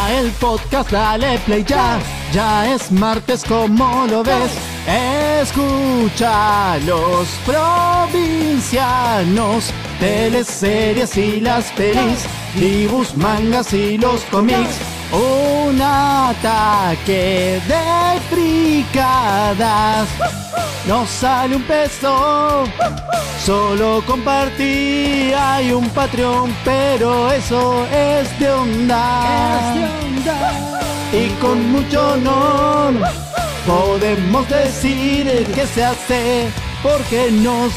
Escucha el podcast, dale play ya. Ya es martes, como lo ves. Escucha los provincianos, teleseries y las pelis, dibujos, mangas y los cómics. Un ataque de fricadas. No sale un peso, solo compartí. Hay un Patreon, pero eso es de onda. Y con mucho honor podemos decir que se hace porque nos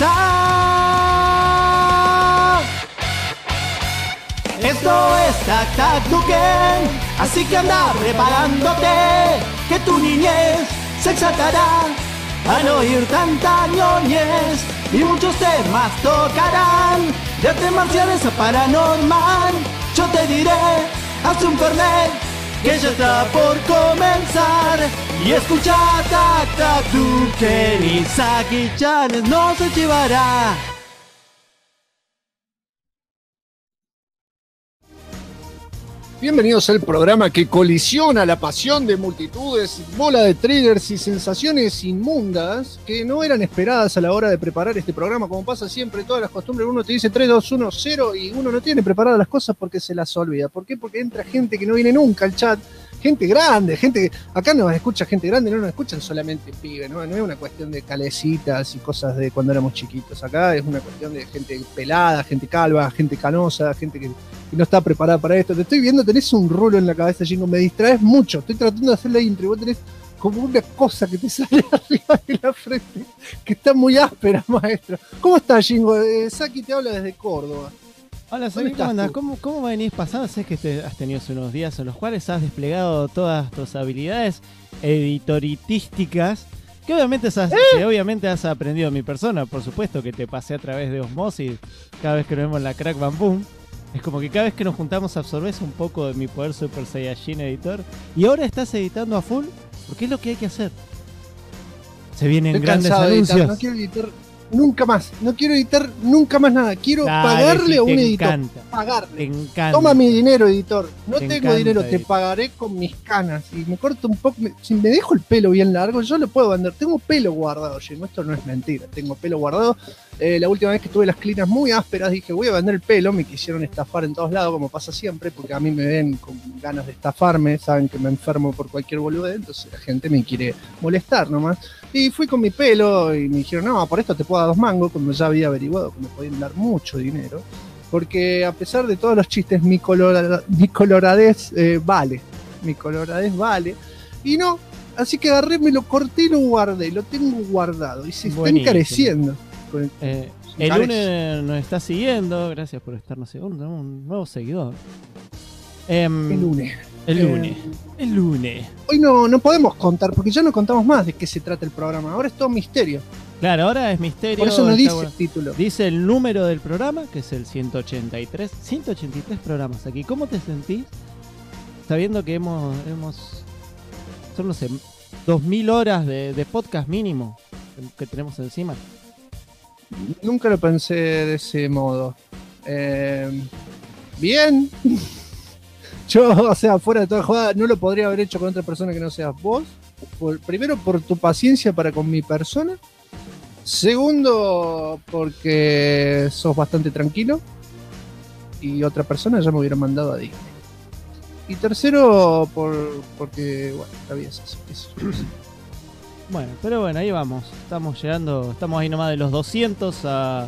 gusta. Esto es Tac Tac Tuken, así que anda preparándote, que tu niñez se exaltará al oír tanta ñoñez, y muchos temas tocarán, de artes marciales a paranormal. Yo te diré, haz un fernet, que ya está por comenzar, y escucha Tac Tac Tuken, y Saki-chan no se chivará. Bienvenidos al programa que colisiona la pasión de multitudes, bola de triggers y sensaciones inmundas que no eran esperadas a la hora de preparar este programa. Como pasa siempre, todas las costumbres, uno te dice 3, 2, 1, 0 y uno no tiene preparadas las cosas porque se las olvida. ¿Por qué? Porque entra gente que no viene nunca al chat, gente grande, gente que acá nos escucha gente grande, no nos escuchan solamente pibes, ¿no? No es una cuestión de calecitas y cosas de cuando éramos chiquitos. Acá es una cuestión de gente pelada, gente calva, gente canosa, gente que no está preparada para esto. Te estoy viendo, tenés un rulo en la cabeza, Jingo, me distraes mucho. Estoy tratando de hacer la intro y vos tenés como una cosa que te sale arriba de la frente, que está muy áspera, maestro. ¿Cómo estás, Jingo? Saki te habla desde Córdoba. Hola, Saki, ¿cómo andás? ¿Cómo venís pasando? Sé que has tenido unos días en los cuales has desplegado todas tus habilidades editoritísticas, que obviamente has aprendido en mi persona. Por supuesto que te pasé a través de osmosis cada vez que nos vemos en la Crack Bam Boom. Es como que cada vez que nos juntamos absorbes un poco de mi poder Super Saiyajin editor. Y ahora estás editando a full, porque es lo que hay que hacer. Se vienen grandes anuncios. No quiero editar nunca más. No quiero editar nunca más nada. Quiero pagarle a un editor. Pagarle. Te encanta. Toma mi dinero, editor. No tengo dinero, te pagaré con mis canas. Y me corto un poco. Si me dejo el pelo bien largo, yo lo puedo vender. Tengo pelo guardado, oye. Esto no es mentira. Tengo pelo guardado. La última vez que tuve las clinas muy ásperas, dije, voy a vender el pelo. Me quisieron estafar en todos lados, como pasa siempre, porque a mí me ven con ganas de estafarme. Saben que me enfermo por cualquier boludez, entonces la gente me quiere molestar nomás. Y fui con mi pelo y me dijeron, no, por esto te puedo dar 2 mangos, como ya había averiguado que me podían dar mucho dinero. Porque a pesar de todos los chistes, mi coloradez vale. Mi coloradez vale. Y no, así que agarré, me lo corté y lo guardé. Lo tengo guardado y se está encareciendo. El lunes nos está siguiendo, gracias por estarnos siguiendo, un nuevo seguidor. El lunes. Hoy no podemos contar, porque ya no contamos más de qué se trata el programa. Ahora es todo misterio. Claro, ahora es misterio. Por eso no dice el título. Dice el número del programa, que es el 183. 183 programas aquí. ¿Cómo te sentís sabiendo que son, no sé, 2000 horas de podcast mínimo que tenemos encima? Nunca lo pensé de ese modo. Bien. Yo, o sea, fuera de toda jugada, no lo podría haber hecho con otra persona que no seas vos. Primero, por tu paciencia para con mi persona. Segundo, porque sos bastante tranquilo. Y otra persona ya me hubiera mandado a Disney. Y tercero, porque, bueno, la vida es eso. Bueno, pero bueno, ahí vamos. Estamos ahí nomás de los 200 a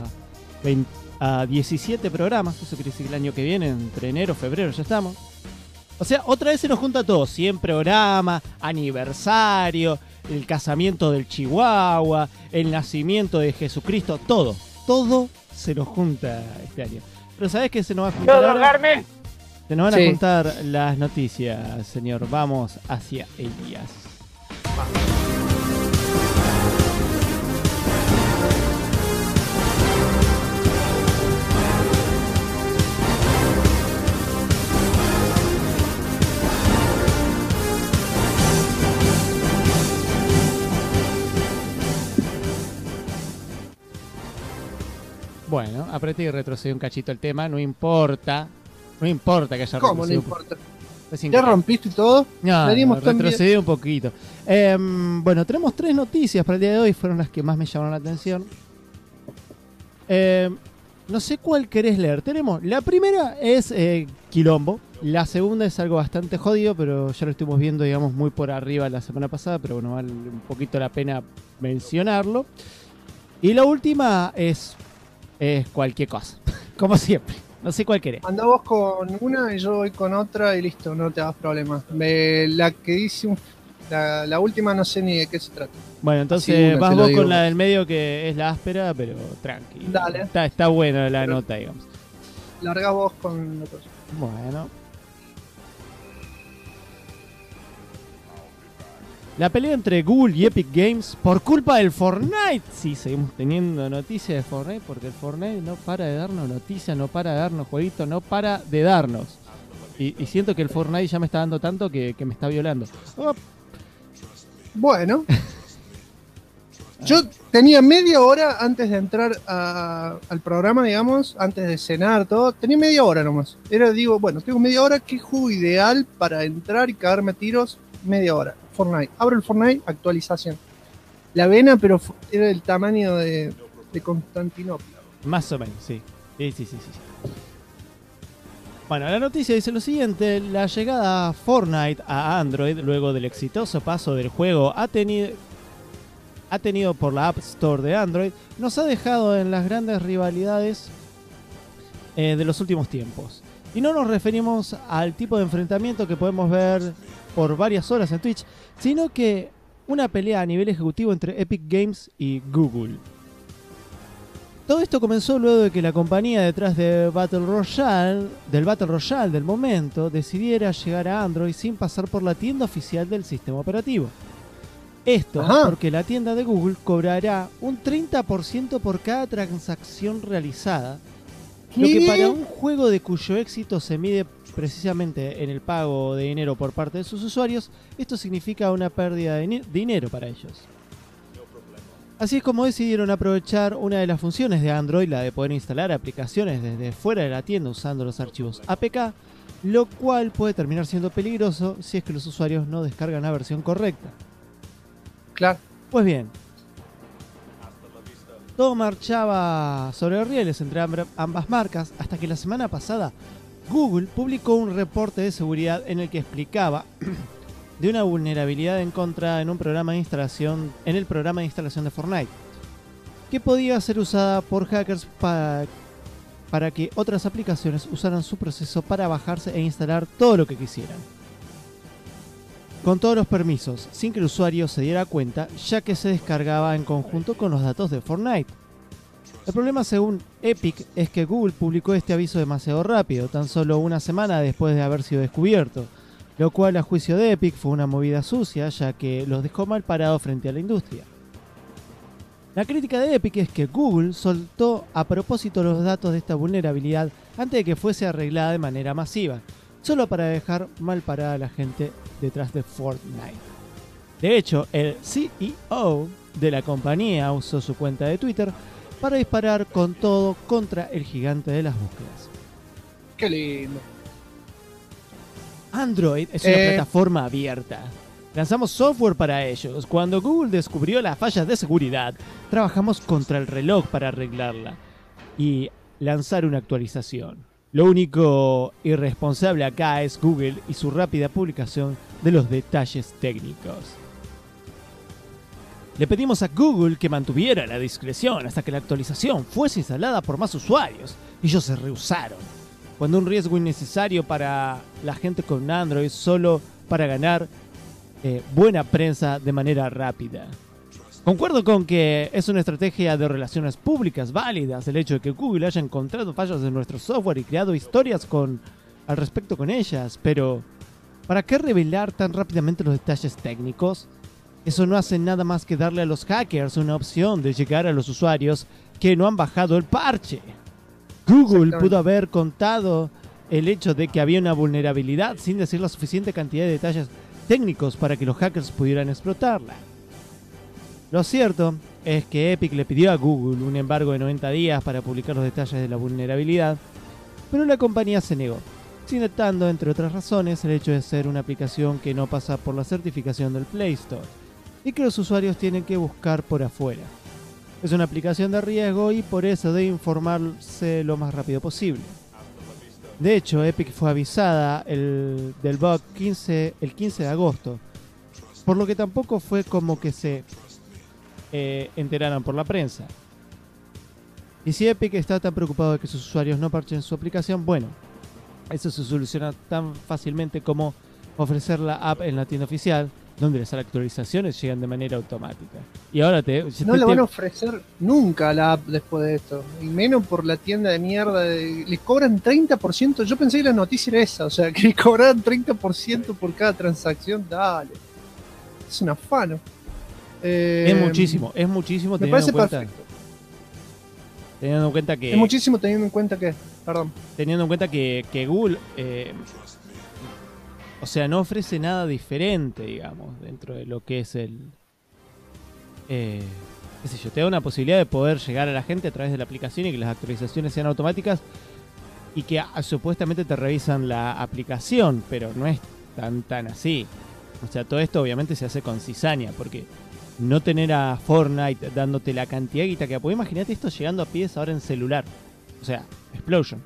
17 programas. Eso quiere decir que el año que viene, entre enero y febrero, ya estamos. O sea, otra vez se nos junta todo. 100 programas, aniversario, el casamiento del Chihuahua, el nacimiento de Jesucristo, todo. Todo se nos junta este año. Pero ¿sabés qué se nos va a juntar ahora? Se nos van a juntar las noticias, señor. Vamos hacia ellas. Bueno, apreté y retrocedí un cachito el tema, no importa que haya ¿Cómo retrocedido. no importa? ¿Ya rompiste todo? No, retrocedí un poquito. Bueno, tenemos 3 noticias para el día de hoy, fueron las que más me llamaron la atención. No sé cuál querés leer. Tenemos, la primera es Quilombo. La segunda es algo bastante jodido, pero ya lo estuvimos viendo, digamos, muy por arriba la semana pasada, pero bueno, vale un poquito la pena mencionarlo. Y la última es cualquier cosa, como siempre. No sé cuál querés. Anda vos con una y yo voy con otra y listo, no te hagas problema. La que dice la última no sé ni de qué se trata. Bueno, entonces vas vos con la del medio, que es la áspera, pero tranqui. Dale. Está buena la nota, digamos. Larga vos con la cosa. Bueno. La pelea entre Google y Epic Games por culpa del Fortnite. Sí, seguimos teniendo noticias de Fortnite porque el Fortnite no para de darnos noticias, no para de darnos jueguitos, no para de darnos. Y siento que el Fortnite ya me está dando tanto que me está violando. Oh. Bueno. Yo tenía media hora antes de entrar al programa, digamos, antes de cenar, todo. Tenía media hora nomás. Digo, bueno, tengo media hora, ¿qué juego ideal para entrar y cagarme a tiros? Media hora. Fortnite. Abro el Fortnite, actualización. La vena, pero era del tamaño de Constantinopla. Más o menos, sí. Sí. Bueno, la noticia dice lo siguiente: la llegada a Fortnite a Android, luego del exitoso paso del juego ha tenido por la App Store de Android, nos ha dejado en las grandes rivalidades de los últimos tiempos. Y no nos referimos al tipo de enfrentamiento que podemos ver por varias horas en Twitch, sino que una pelea a nivel ejecutivo entre Epic Games y Google. Todo esto comenzó luego de que la compañía detrás de del Battle Royale del momento decidiera llegar a Android sin pasar por la tienda oficial del sistema operativo. Esto porque la tienda de Google cobrará un 30% por cada transacción realizada, lo que para un juego de cuyo éxito se mide precisamente en el pago de dinero por parte de sus usuarios, esto significa una pérdida de dinero para ellos. Así es como decidieron aprovechar una de las funciones de Android, la de poder instalar aplicaciones desde fuera de la tienda usando los archivos APK, lo cual puede terminar siendo peligroso si es que los usuarios no descargan la versión correcta. Claro. Pues bien, todo marchaba sobre rieles entre ambas marcas hasta que la semana pasada Google publicó un reporte de seguridad en el que explicaba de una vulnerabilidad encontrada en el programa de instalación de Fortnite, que podía ser usada por hackers para que otras aplicaciones usaran su proceso para bajarse e instalar todo lo que quisieran, con todos los permisos, sin que el usuario se diera cuenta, ya que se descargaba en conjunto con los datos de Fortnite. El problema, según Epic, es que Google publicó este aviso demasiado rápido, tan solo una semana después de haber sido descubierto, lo cual a juicio de Epic fue una movida sucia, ya que los dejó mal parados frente a la industria. La crítica de Epic es que Google soltó a propósito los datos de esta vulnerabilidad antes de que fuese arreglada de manera masiva, solo para dejar mal parada a la gente detrás de Fortnite. De hecho, el CEO de la compañía usó su cuenta de Twitter para disparar con todo contra el gigante de las búsquedas. Qué lindo. Android es una plataforma abierta. Lanzamos software para ellos. Cuando Google descubrió las fallas de seguridad, trabajamos contra el reloj para arreglarla y lanzar una actualización. Lo único irresponsable acá es Google y su rápida publicación de los detalles técnicos. Le pedimos a Google que mantuviera la discreción hasta que la actualización fuese instalada por más usuarios. Ellos se rehusaron. Cuando un riesgo innecesario para la gente con Android solo para ganar buena prensa de manera rápida. Concuerdo con que es una estrategia de relaciones públicas válidas el hecho de que Google haya encontrado fallas en nuestro software y creado historias al respecto con ellas, pero ¿para qué revelar tan rápidamente los detalles técnicos? Eso no hace nada más que darle a los hackers una opción de llegar a los usuarios que no han bajado el parche. Google pudo haber contado el hecho de que había una vulnerabilidad sin decir la suficiente cantidad de detalles técnicos para que los hackers pudieran explotarla. Lo cierto es que Epic le pidió a Google un embargo de 90 días para publicar los detalles de la vulnerabilidad, pero la compañía se negó. citando, entre otras razones, el hecho de ser una aplicación que no pasa por la certificación del Play Store y que los usuarios tienen que buscar por afuera. Es una aplicación de riesgo y por eso debe informarse lo más rápido posible. De hecho, Epic fue avisada del bug el 15 de agosto, por lo que tampoco fue como que se enteraran por la prensa. Y si Epic está tan preocupado de que sus usuarios no parchen su aplicación, bueno, eso se soluciona tan fácilmente como ofrecer la app en la tienda oficial, donde las actualizaciones llegan de manera automática. Y ahora no la van a ofrecer nunca la app después de esto, y menos por la tienda de mierda. Les cobran 30%. Yo pensé que la noticia era esa, o sea, que les cobraban 30% por cada transacción. Dale, es un afano. Es muchísimo me parece perfecto. Teniendo en cuenta que... Es muchísimo teniendo en cuenta que... Perdón. Teniendo en cuenta que Google... o sea, no ofrece nada diferente, digamos, dentro de lo que es el... qué sé yo, te da una posibilidad de poder llegar a la gente a través de la aplicación y que las actualizaciones sean automáticas y que supuestamente te revisan la aplicación, pero no es tan así. O sea, todo esto obviamente se hace con cizaña, porque no tener a Fortnite dándote la cantidad de guita que... Pues imagínate esto llegando a pies ahora en celular. O sea, explosion.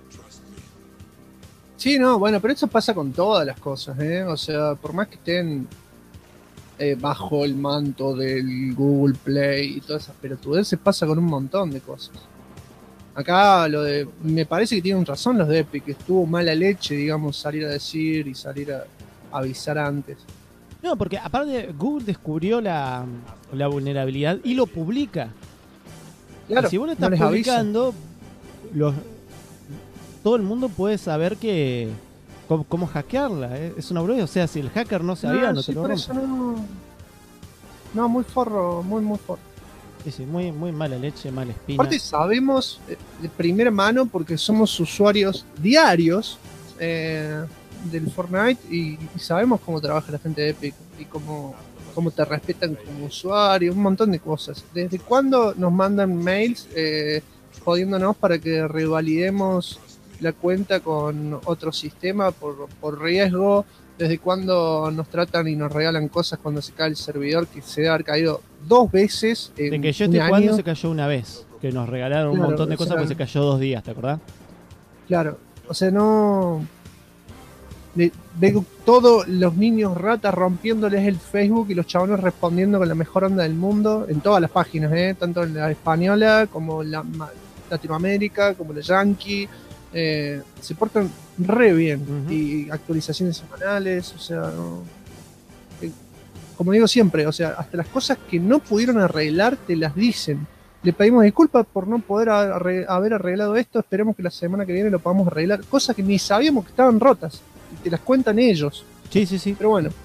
Sí, no, bueno, pero eso pasa con todas las cosas, ¿eh? O sea, por más que estén bajo el manto del Google Play y todas esas pelotudeces, pasa con un montón de cosas. Acá me parece que tienen razón los de Epic, que estuvo mala leche, digamos, salir a decir y salir a avisar antes. No, porque aparte Google descubrió la vulnerabilidad y lo publica. Claro, y si vos lo estás no publicando, todo el mundo puede saber cómo hackearla. Es una broma. O sea, si el hacker no sabía, no te lo rompe. No, muy forro, muy forro. Sí, muy mala leche, mala espina. Aparte sabemos de primera mano, porque somos usuarios diarios del Fortnite y sabemos cómo trabaja la gente de Epic y cómo te respetan como usuario, un montón de cosas. ¿Desde cuándo nos mandan mails jodiéndonos para que revalidemos la cuenta con otro sistema por riesgo? ¿Desde cuándo nos tratan y nos regalan cosas cuando se cae el servidor, que se debe haber caído 2 veces en de que yo estoy jugando se cayó una vez, que nos regalaron un montón de cosas porque se cayó 2 días, ¿te acordás? Claro, o sea, no... Veo todos los niños ratas rompiéndoles el Facebook y los chabones respondiendo con la mejor onda del mundo en todas las páginas, tanto en la española como la Latinoamérica, como la Yankee. Se portan re bien. Uh-huh. Y actualizaciones semanales, o sea, no, como digo siempre, o sea, hasta las cosas que no pudieron arreglar te las dicen. Le pedimos disculpas por no poder haber arreglado esto, esperemos que la semana que viene lo podamos arreglar. Cosas que ni sabíamos que estaban rotas y te las cuentan ellos. Sí. Pero bueno,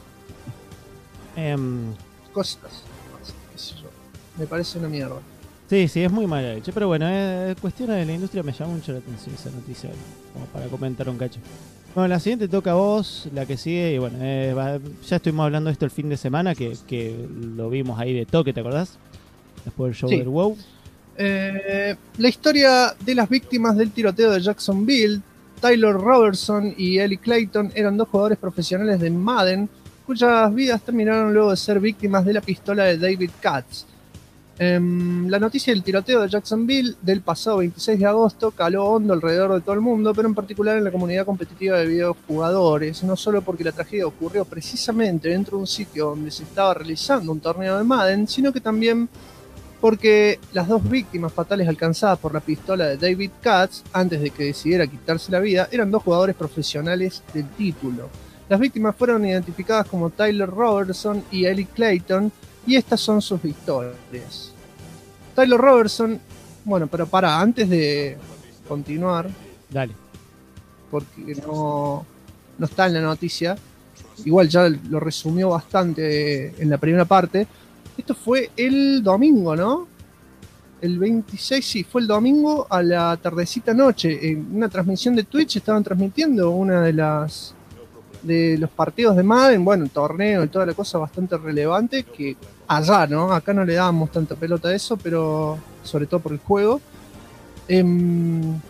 cosas, qué sé yo, me parece una mierda. Sí, es muy mala leche, pero bueno, cuestiones de la industria me llama mucho la atención esa noticia, como para comentar un cacho. Bueno, la siguiente toca a vos, la que sigue, y bueno, ya estuvimos hablando de esto el fin de semana, que lo vimos ahí de toque, ¿te acordás? Después del show del WoW. La historia de las víctimas del tiroteo de Jacksonville. Tyler Robertson y Ellie Clayton eran 2 jugadores profesionales de Madden, cuyas vidas terminaron luego de ser víctimas de la pistola de David Katz. La noticia del tiroteo de Jacksonville del pasado 26 de agosto caló hondo alrededor de todo el mundo, pero en particular en la comunidad competitiva de videojugadores, no solo porque la tragedia ocurrió precisamente dentro de un sitio donde se estaba realizando un torneo de Madden, sino que también porque las 2 víctimas fatales alcanzadas por la pistola de David Katz, antes de que decidiera quitarse la vida, eran 2 jugadores profesionales del título. Las víctimas fueron identificadas como Tyler Robertson y Ellie Clayton, y estas son sus historias. Tyler Robertson, bueno, pero antes de continuar, dale, porque no está en la noticia, igual ya lo resumió bastante en la primera parte. Esto fue el domingo, ¿no? El 26, sí, fue el domingo a la tardecita noche. En una transmisión de Twitch estaban transmitiendo una de los partidos de Madden, bueno, el torneo y toda la cosa bastante relevante, que allá, ¿no? Acá no le dábamos tanta pelota a eso, pero sobre todo por el juego.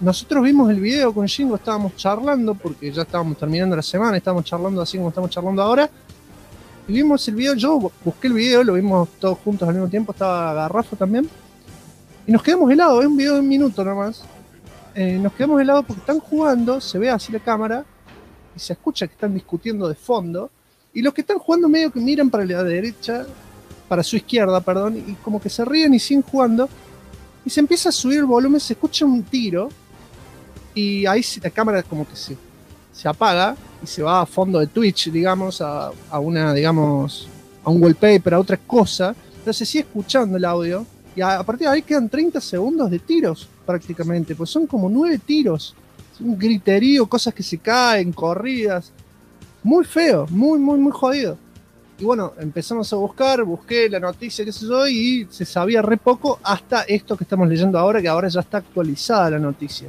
nosotros vimos el video con Jingo, estábamos charlando, porque ya estábamos terminando la semana, estábamos charlando así como estamos charlando ahora, y vimos el video, yo busqué el video, lo vimos todos juntos al mismo tiempo, estaba Garrafo también, y nos quedamos helados, es un video de 1 minuto nomás, nos quedamos helados porque están jugando, se ve así la cámara, y se escucha que están discutiendo de fondo, y los que están jugando medio que miran para la derecha, para su izquierda, perdón, y como que se ríen y siguen jugando, y se empieza a subir el volumen, se escucha un tiro, y ahí la cámara como que se apaga, y se va a fondo de Twitch, digamos, a una, digamos, a un wallpaper, a otra cosa, pero se sigue escuchando el audio, y a partir de ahí quedan 30 segundos de tiros, prácticamente, pues son como 9 tiros, un griterío, cosas que se caen, corridas, muy feo, muy, muy, muy jodido. Y bueno, empezamos a busqué la noticia, qué sé yo, y se sabía re poco hasta esto que estamos leyendo ahora, que ahora ya está actualizada la noticia.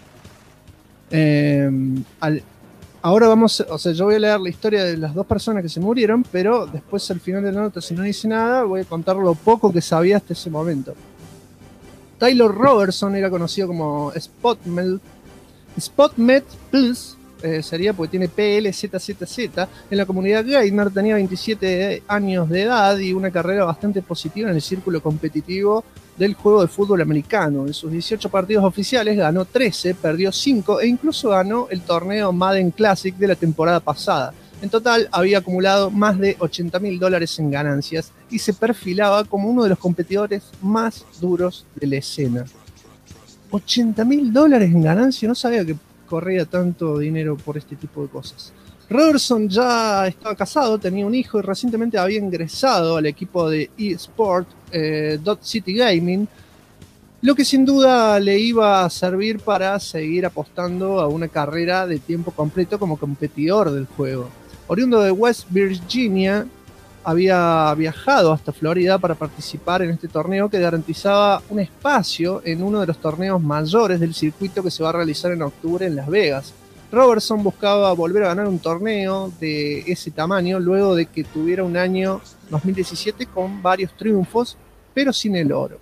Ahora yo voy a leer la historia de las 2 personas que se murieron, pero después al final de la nota, si no dice nada, voy a contar lo poco que sabía hasta ese momento. Taylor Robertson era conocido como Spotmed Plus, sería porque tiene PLZZZ. En la comunidad gamer tenía 27 años de edad y una carrera bastante positiva en el círculo competitivo del juego de fútbol americano. En sus 18 partidos oficiales ganó 13, perdió 5 e incluso ganó el torneo Madden Classic de la temporada pasada. En total había acumulado más de $80.000 en ganancias y se perfilaba como uno de los competidores más duros de la escena. $80.000 en ganancia, no sabía que corría tanto dinero por este tipo de cosas. Robertson ya estaba casado, tenía un hijo y recientemente había ingresado al equipo de eSport Dot City Gaming, lo que sin duda le iba a servir para seguir apostando a una carrera de tiempo completo como competidor del juego. Oriundo de West Virginia, había viajado hasta Florida para participar en este torneo que garantizaba un espacio en uno de los torneos mayores del circuito que se va a realizar en octubre en Las Vegas. Robertson buscaba volver a ganar un torneo de ese tamaño luego de que tuviera un año 2017 con varios triunfos, pero sin el oro.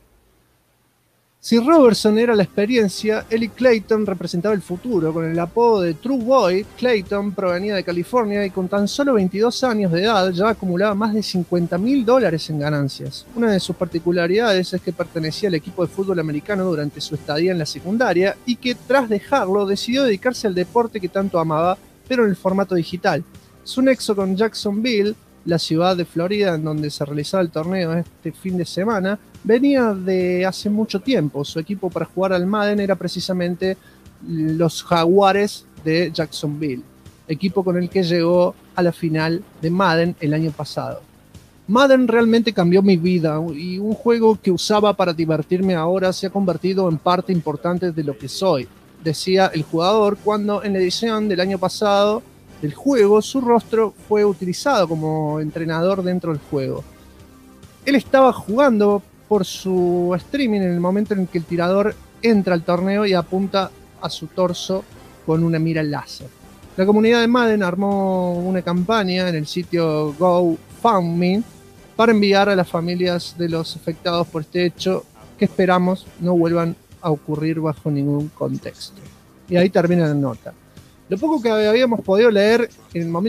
Si Robertson era la experiencia, Eli Clayton representaba el futuro. Con el apodo de True Boy, Clayton provenía de California y con tan solo 22 años de edad ya acumulaba más de $50.000 en ganancias. Una de sus particularidades es que pertenecía al equipo de fútbol americano durante su estadía en la secundaria y que tras dejarlo decidió dedicarse al deporte que tanto amaba, pero en el formato digital. Su nexo con Jacksonville, la ciudad de Florida en donde se realizaba el torneo este fin de semana, venía de hace mucho tiempo. Su equipo para jugar al Madden era precisamente los Jaguares de Jacksonville, equipo con el que llegó a la final de Madden el año pasado. Madden realmente cambió mi vida y un juego que usaba para divertirme ahora se ha convertido en parte importante de lo que soy, decía el jugador cuando en la edición del año pasado del juego su rostro fue utilizado como entrenador dentro del juego. Él estaba jugando por su streaming en el momento en que el tirador entra al torneo y apunta a su torso con una mira láser. La comunidad de Madden armó una campaña en el sitio GoFundMe para enviar a las familias de los afectados por este hecho que esperamos no vuelvan a ocurrir bajo ningún contexto. Y ahí termina la nota. Lo poco que habíamos podido leer en el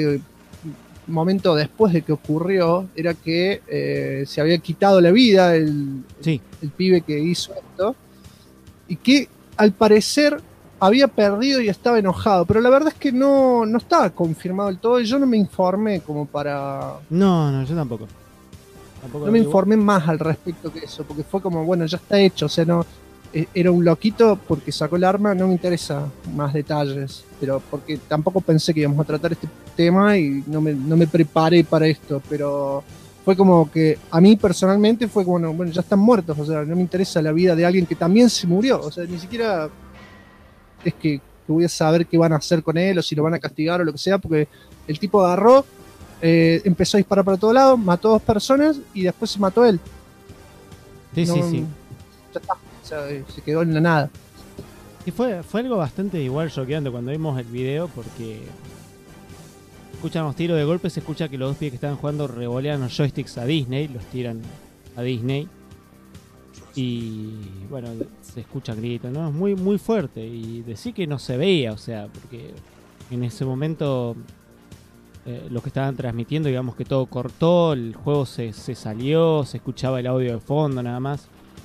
momento después de que ocurrió era que se había quitado la vida el pibe que hizo esto y que al parecer había perdido y estaba enojado, pero la verdad es que no estaba confirmado del todo y yo no me informé como para... No, yo tampoco no me informé más al respecto que eso, porque fue como, bueno, ya está hecho, o sea, no... Era un loquito porque sacó el arma, no me interesa más detalles, pero porque tampoco pensé que íbamos a tratar este tema y no me preparé para esto, pero fue como que a mí personalmente fue como, bueno, ya están muertos, o sea, no me interesa la vida de alguien que también se murió, o sea, ni siquiera es que voy a saber qué van a hacer con él o si lo van a castigar o lo que sea, porque el tipo agarró, empezó a disparar para todos lados, mató a 2 personas y después se mató él. Sí. Ya está. Se quedó en la nada. Y fue algo bastante igual choqueante cuando vimos el video porque escuchan los tiros de golpe, se escucha que los 2 pibes que estaban jugando revolean los joysticks a Disney, los tiran a Disney. Y bueno, se escucha gritos, ¿no? Es muy, muy fuerte. Y decir que no se veía, o sea, porque en ese momento lo que estaban transmitiendo, digamos que todo cortó, el juego se salió, se escuchaba el audio de fondo nada más.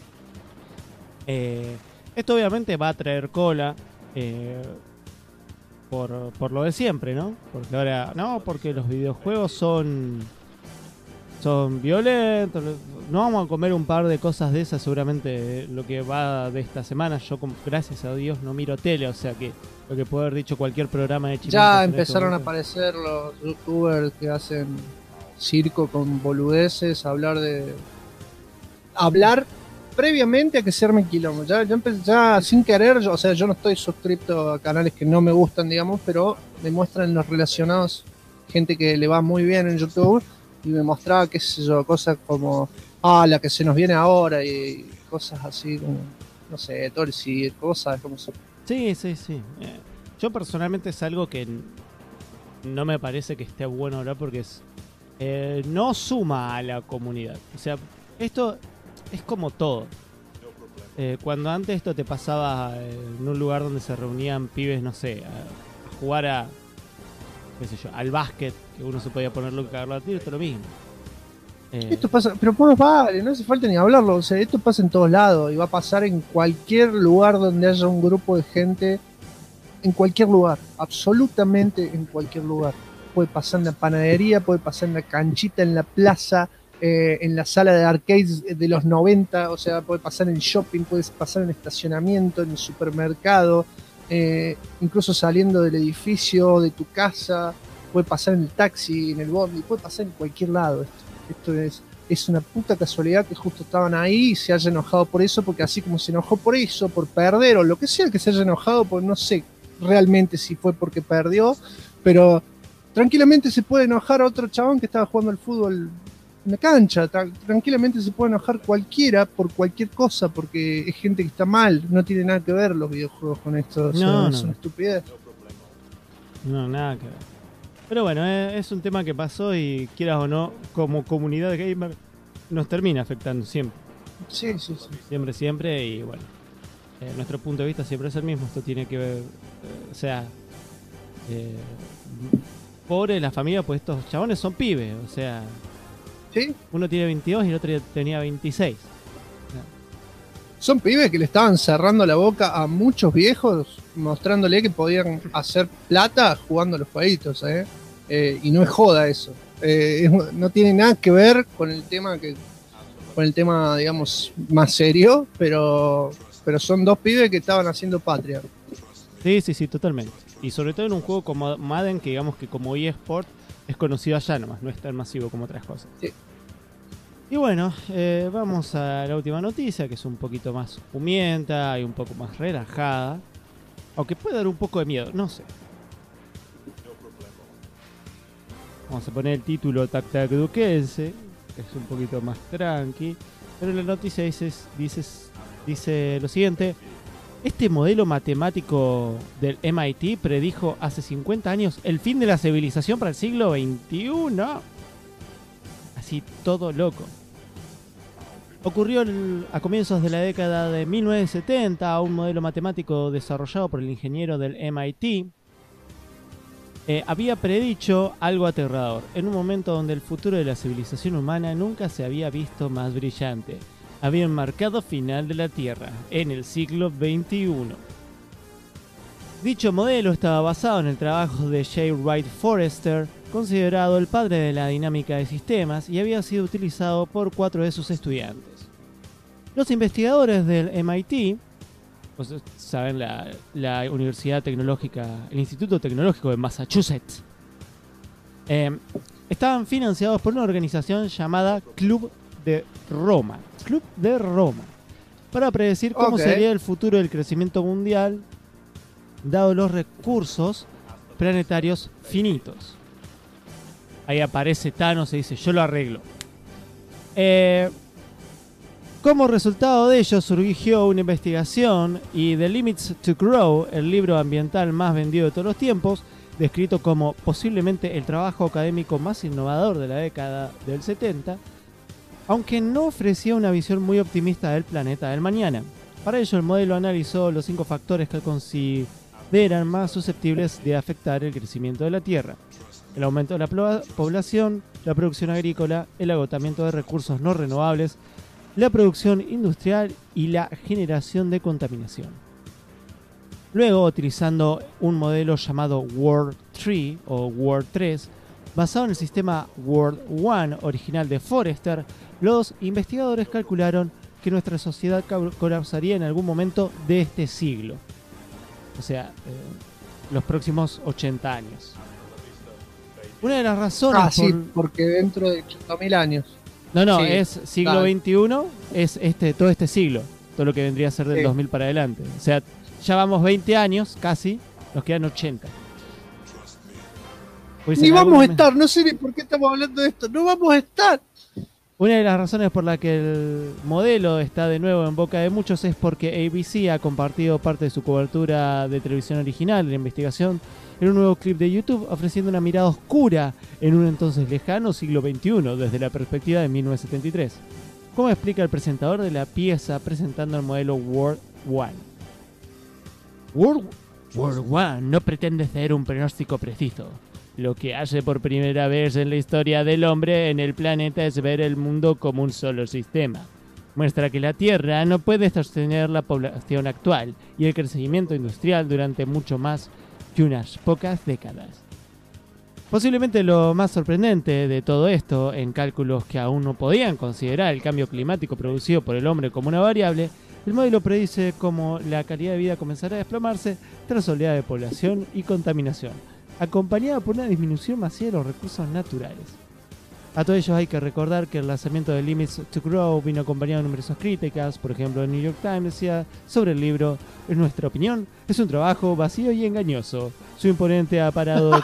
Esto obviamente va a traer cola por lo de siempre, ¿no? Porque ahora, no, porque los videojuegos son violentos. No vamos a comer un par de cosas de esas seguramente lo que va de esta semana. Yo, gracias a Dios, no miro tele, o sea que lo que puede haber dicho cualquier programa de Chile. Ya empezaron a aparecer los youtubers que hacen circo con boludeces, hablar previamente a que se arme quilombo. Ya sin querer, o sea, yo no estoy suscrito a canales que no me gustan, digamos, pero me muestran los relacionados, gente que le va muy bien en YouTube, y me mostraba, qué sé yo, cosas como, la que se nos viene ahora, y cosas así, como, no sé, Torsi, cosas como eso. Sí. Yo personalmente es algo que no me parece que esté bueno hablar porque no suma a la comunidad. O sea, esto es como todo. Cuando antes esto te pasaba en un lugar donde se reunían pibes, no sé, a jugar qué sé yo, al básquet, que uno se podía ponerlo y cagarlo a tiro, esto es lo mismo. Esto pasa, pero pues vale, no hace falta ni hablarlo, o sea, esto pasa en todos lados y va a pasar en cualquier lugar donde haya un grupo de gente, en cualquier lugar, absolutamente en cualquier lugar. Puede pasar en la panadería, puede pasar en la canchita, en la plaza, en la sala de arcades de los 90, o sea, puede pasar en shopping, puede pasar en estacionamiento, en el supermercado, incluso saliendo del edificio, de tu casa, puede pasar en el taxi, en el bondi, puede pasar en cualquier lado. Esto es una puta casualidad que justo estaban ahí y se haya enojado por eso, porque así como se enojó por eso, por perder o lo que sea que se haya enojado, pues no sé realmente si fue porque perdió, pero tranquilamente se puede enojar a otro chabón que estaba jugando al fútbol en la cancha, tranquilamente se puede enojar cualquiera por cualquier cosa, porque es gente que está mal, no tiene nada que ver los videojuegos con esto, es una estupidez. No, nada que ver. Pero bueno, es un tema que pasó y quieras o no, como comunidad gamer, nos termina afectando siempre. Sí. Siempre, y bueno, nuestro punto de vista siempre es el mismo. Esto tiene que ver, pobre la familia, pues estos chabones son pibes, o sea, ¿sí? Uno tiene 22 y el otro tenía 26. Son pibes que le estaban cerrando la boca a muchos viejos, mostrándole que podían hacer plata jugando los jueguitos, y no es joda eso. No tiene nada que ver con el tema digamos, más serio, pero son dos pibes que estaban haciendo patria. Sí, totalmente. Y sobre todo en un juego como Madden, que digamos que como eSport es conocido allá nomás, no es tan masivo como otras cosas. Sí. Y bueno, vamos a la última noticia, que es un poquito más humienta y un poco más relajada. Aunque puede dar un poco de miedo, no sé. Vamos a poner el título Tactac-Duquense, que es un poquito más tranqui. Pero la noticia dice lo siguiente. Este modelo matemático del MIT predijo hace 50 años el fin de la civilización para el siglo XXI. Así todo loco. Ocurrió a comienzos de la década de 1970. Un modelo matemático desarrollado por el ingeniero del MIT había predicho algo aterrador, en un momento donde el futuro de la civilización humana nunca se había visto más brillante. Había un marcado final de la Tierra en el siglo XXI. Dicho modelo estaba basado en el trabajo de J. Wright Forrester, considerado el padre de la dinámica de sistemas, y había sido utilizado por 4 de sus estudiantes. Los investigadores del MIT, pues saben, la Universidad Tecnológica, el Instituto Tecnológico de Massachusetts, estaban financiados por una organización llamada Club de Roma, para predecir cómo sería el futuro del crecimiento mundial, dado los recursos planetarios finitos. Ahí aparece Thanos y dice, yo lo arreglo. Como resultado de ello surgió una investigación y The Limits to Grow, el libro ambiental más vendido de todos los tiempos, descrito como posiblemente el trabajo académico más innovador de la década del 70, aunque no ofrecía una visión muy optimista del planeta del mañana. Para ello, el modelo analizó los 5 factores que consideran más susceptibles de afectar el crecimiento de la Tierra: el aumento de la población, la producción agrícola, el agotamiento de recursos no renovables, la producción industrial y la generación de contaminación. Luego, utilizando un modelo llamado World 3 o World 3, basado en el sistema World 1 original de Forrester, los investigadores calcularon que nuestra sociedad colapsaría en algún momento de este siglo. O sea, los próximos 80 años. Una de las razones... sí, porque dentro de 80.000 años. No, sí, es siglo XXI, es todo este siglo, todo lo que vendría a ser del 2000 para adelante. O sea, ya vamos 20 años, casi, nos quedan 80. Pues ni vamos a estar, no sé ni por qué estamos hablando de esto, no vamos a estar. Una de las razones por la que el modelo está de nuevo en boca de muchos es porque ABC ha compartido parte de su cobertura de televisión original de la investigación en un nuevo clip de YouTube, ofreciendo una mirada oscura en un entonces lejano siglo XXI desde la perspectiva de 1973. Como explica el presentador de la pieza presentando el modelo World 1. World 1 no pretende ser un pronóstico preciso. Lo que hace por primera vez en la historia del hombre en el planeta es ver el mundo como un solo sistema. Muestra que la Tierra no puede sostener la población actual y el crecimiento industrial durante mucho más que unas pocas décadas. Posiblemente lo más sorprendente de todo esto, en cálculos que aún no podían considerar el cambio climático producido por el hombre como una variable, el modelo predice cómo la calidad de vida comenzará a desplomarse tras oleada de población y contaminación, acompañada por una disminución masiva de los recursos naturales. A todo ello hay que recordar que el lanzamiento de Limits to Grow vino acompañado de numerosas críticas. Por ejemplo, el New York Times decía sobre el libro: en nuestra opinión, es un trabajo vacío y engañoso. Su imponente aparato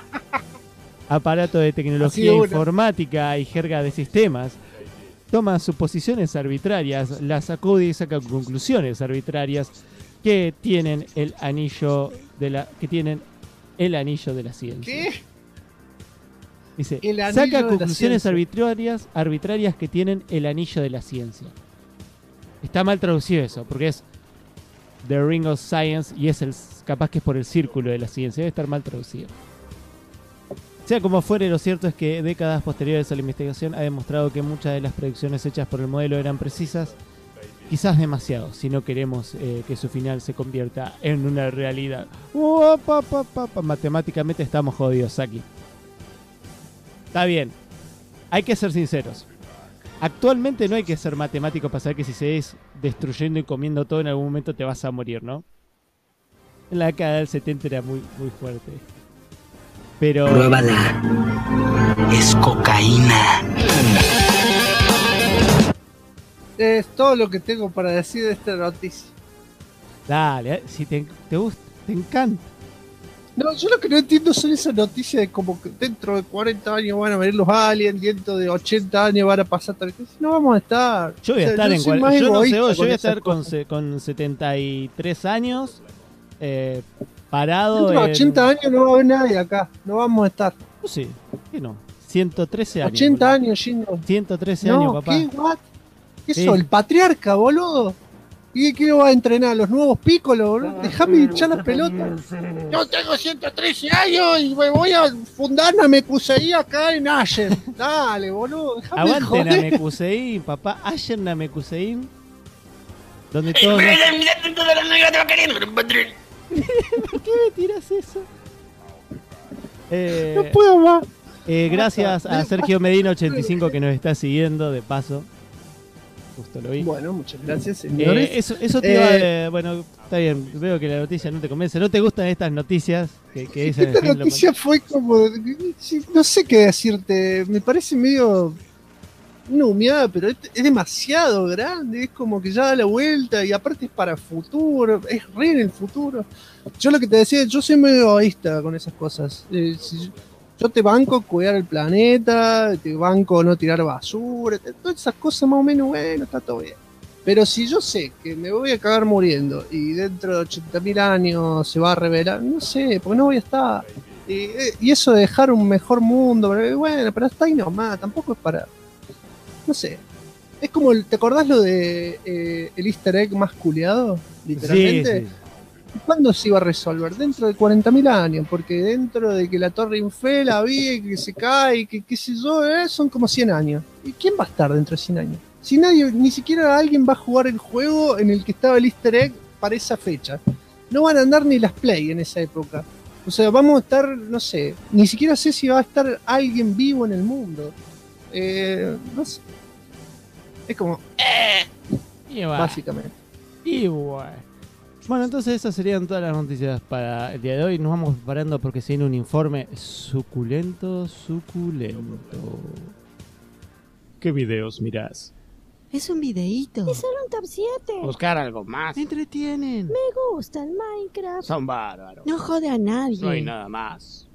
de tecnología informática y jerga de sistemas toma suposiciones arbitrarias, las sacude y saca conclusiones arbitrarias que tienen el anillo de la ciencia. ¿Qué? Dice, saca conclusiones arbitrarias que tienen el anillo de la ciencia. Está mal traducido eso, porque es The Ring of Science y es capaz que es por el círculo de la ciencia. Debe estar mal traducido. Sea como fuere, lo cierto es que décadas posteriores a la investigación ha demostrado que muchas de las predicciones hechas por el modelo eran precisas, quizás demasiado, si no queremos que su final se convierta en una realidad. Matemáticamente estamos jodidos, Saki. Está bien, hay que ser sinceros. Actualmente no hay que ser matemático para saber que si seguís destruyendo y comiendo todo en algún momento te vas a morir, ¿no? En la década del 70 era muy, muy fuerte. Pero... Pruébala. Es cocaína. Es todo lo que tengo para decir de esta noticia. Dale, si te gusta, te encanta. No, yo lo que no entiendo son esas noticias de como que dentro de 40 años van a venir los aliens, dentro de 80 años van a pasar tal cosa. No vamos a estar. Yo voy a estar en yo no sé vos, yo voy a estar con 73 años parado. Dentro de 80 años no va a haber nadie acá, no vamos a estar. No sé, ¿qué no? 113 años. 80 boludo. Años, Gino. 113 años, papá. ¿Qué? ¿What? ¿Qué es eso? ¿El patriarca, boludo? ¿Y qué va a entrenar? ¿Los nuevos pícolos, boludo? Déjame hinchar las pelotas. Yo tengo 113 años y me voy a fundar Namekusei acá en Ashen. Dale, boludo. Aguante Namekusei, papá. Ashen Namekusei. Donde todos... ¿Por qué me tiras eso? No puedo más. Gracias a Sergio Medina 85 que nos está siguiendo, de paso. Justo lo vi. Bueno, muchas gracias, señores. Eso te iba bueno, está bien, veo que la noticia no te convence. ¿No te gustan estas noticias que dicen? Esta noticia fue como... No sé qué decirte. Me parece medio... una humeada, pero es demasiado grande. Es como que ya da la vuelta y aparte es para el futuro. Es re en el futuro. Yo lo que te decía, yo soy medio egoísta con esas cosas. Yo te banco cuidar el planeta, te banco no tirar basura, todas esas cosas más o menos, bueno, está todo bien. Pero si yo sé que me voy a cagar muriendo y dentro de 80.000 años se va a revelar, no sé, porque no voy a estar. Y eso de dejar un mejor mundo, bueno, pero hasta ahí nomás, tampoco es para... No sé, Es como, ¿te acordás lo de el easter egg más culeado? Literalmente. Sí. ¿Cuándo se iba a resolver? Dentro de 40.000 años, porque dentro de que la Torre Eiffel había y que se cae y que qué sé yo, son como 100 años. ¿Y quién va a estar dentro de 100 años? Si nadie, ni siquiera alguien va a jugar el juego en el que estaba el easter egg para esa fecha. No van a andar ni las play en esa época. O sea, vamos a estar, no sé, ni siquiera sé si va a estar alguien vivo en el mundo. No sé. Es como, Igual. básicamente. Igual. Bueno, entonces esas serían todas las noticias para el día de hoy. Nos vamos preparando porque se viene un informe suculento. ¿Qué videos mirás? Es un videíto. Es solo un top 7. Buscar algo más. Entretienen. Me gusta el Minecraft. Son bárbaros. No jode a nadie. No hay nada más.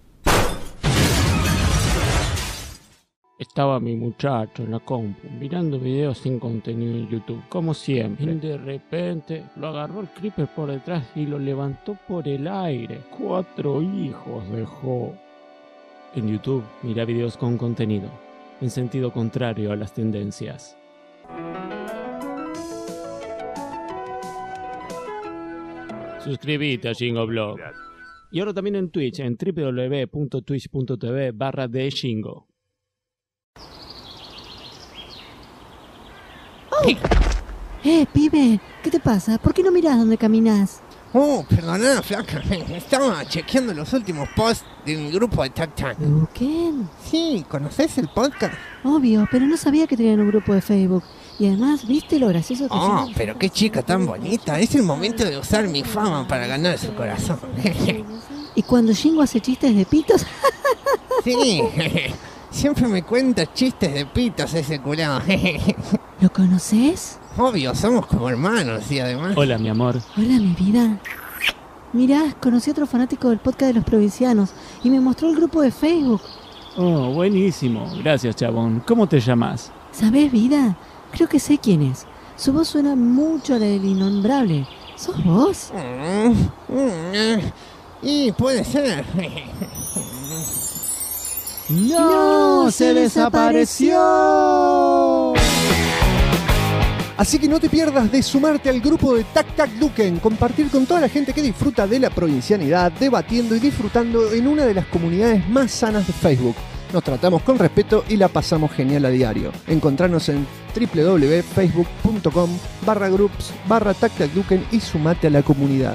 Estaba mi muchacho en la compu mirando videos sin contenido en YouTube, como siempre. Y de repente lo agarró el creeper por detrás y lo levantó por el aire. 4 hijos dejó. En YouTube mira videos con contenido, en sentido contrario a las tendencias. Suscríbete a Shingo Y ahora también en Twitch, en www.twitch.tv/theshingo. Pibe, ¿qué te pasa? ¿Por qué no mirás dónde caminas? Oh, perdona, flaca. Estaba chequeando los últimos posts de mi grupo de Tac. ¿Qué? Sí, ¿conoces el podcast? Obvio, pero no sabía que tenían un grupo de Facebook. Y además, ¿viste lo gracioso que Oh, son? pero qué chica tan bonita. Es el momento de usar mi fama para ganar su corazón. Y cuando Shingo hace chistes de pitos, Sí, siempre me cuenta chistes de pitos ese curado. ¿lo conoces? Obvio, somos como hermanos y además... Hola, mi amor. Hola, mi vida. Mirá, conocí a otro fanático del podcast de los provincianos y me mostró el grupo de Facebook. Oh, buenísimo. Gracias, chabón. ¿Cómo te llamas? ¿Sabés, vida? Creo que sé quién es. Su voz suena mucho a la del innombrable. ¿Sos vos? Y puede ser. ¡No! ¡Se desapareció! Así que no te pierdas de sumarte al grupo de Tac Tac Duken, compartir con toda la gente que disfruta de la provincianidad, debatiendo y disfrutando en una de las comunidades más sanas de Facebook. Nos tratamos con respeto y la pasamos genial a diario. Encontrarnos en www.facebook.com/groups/TacTacDuken y sumate a la comunidad.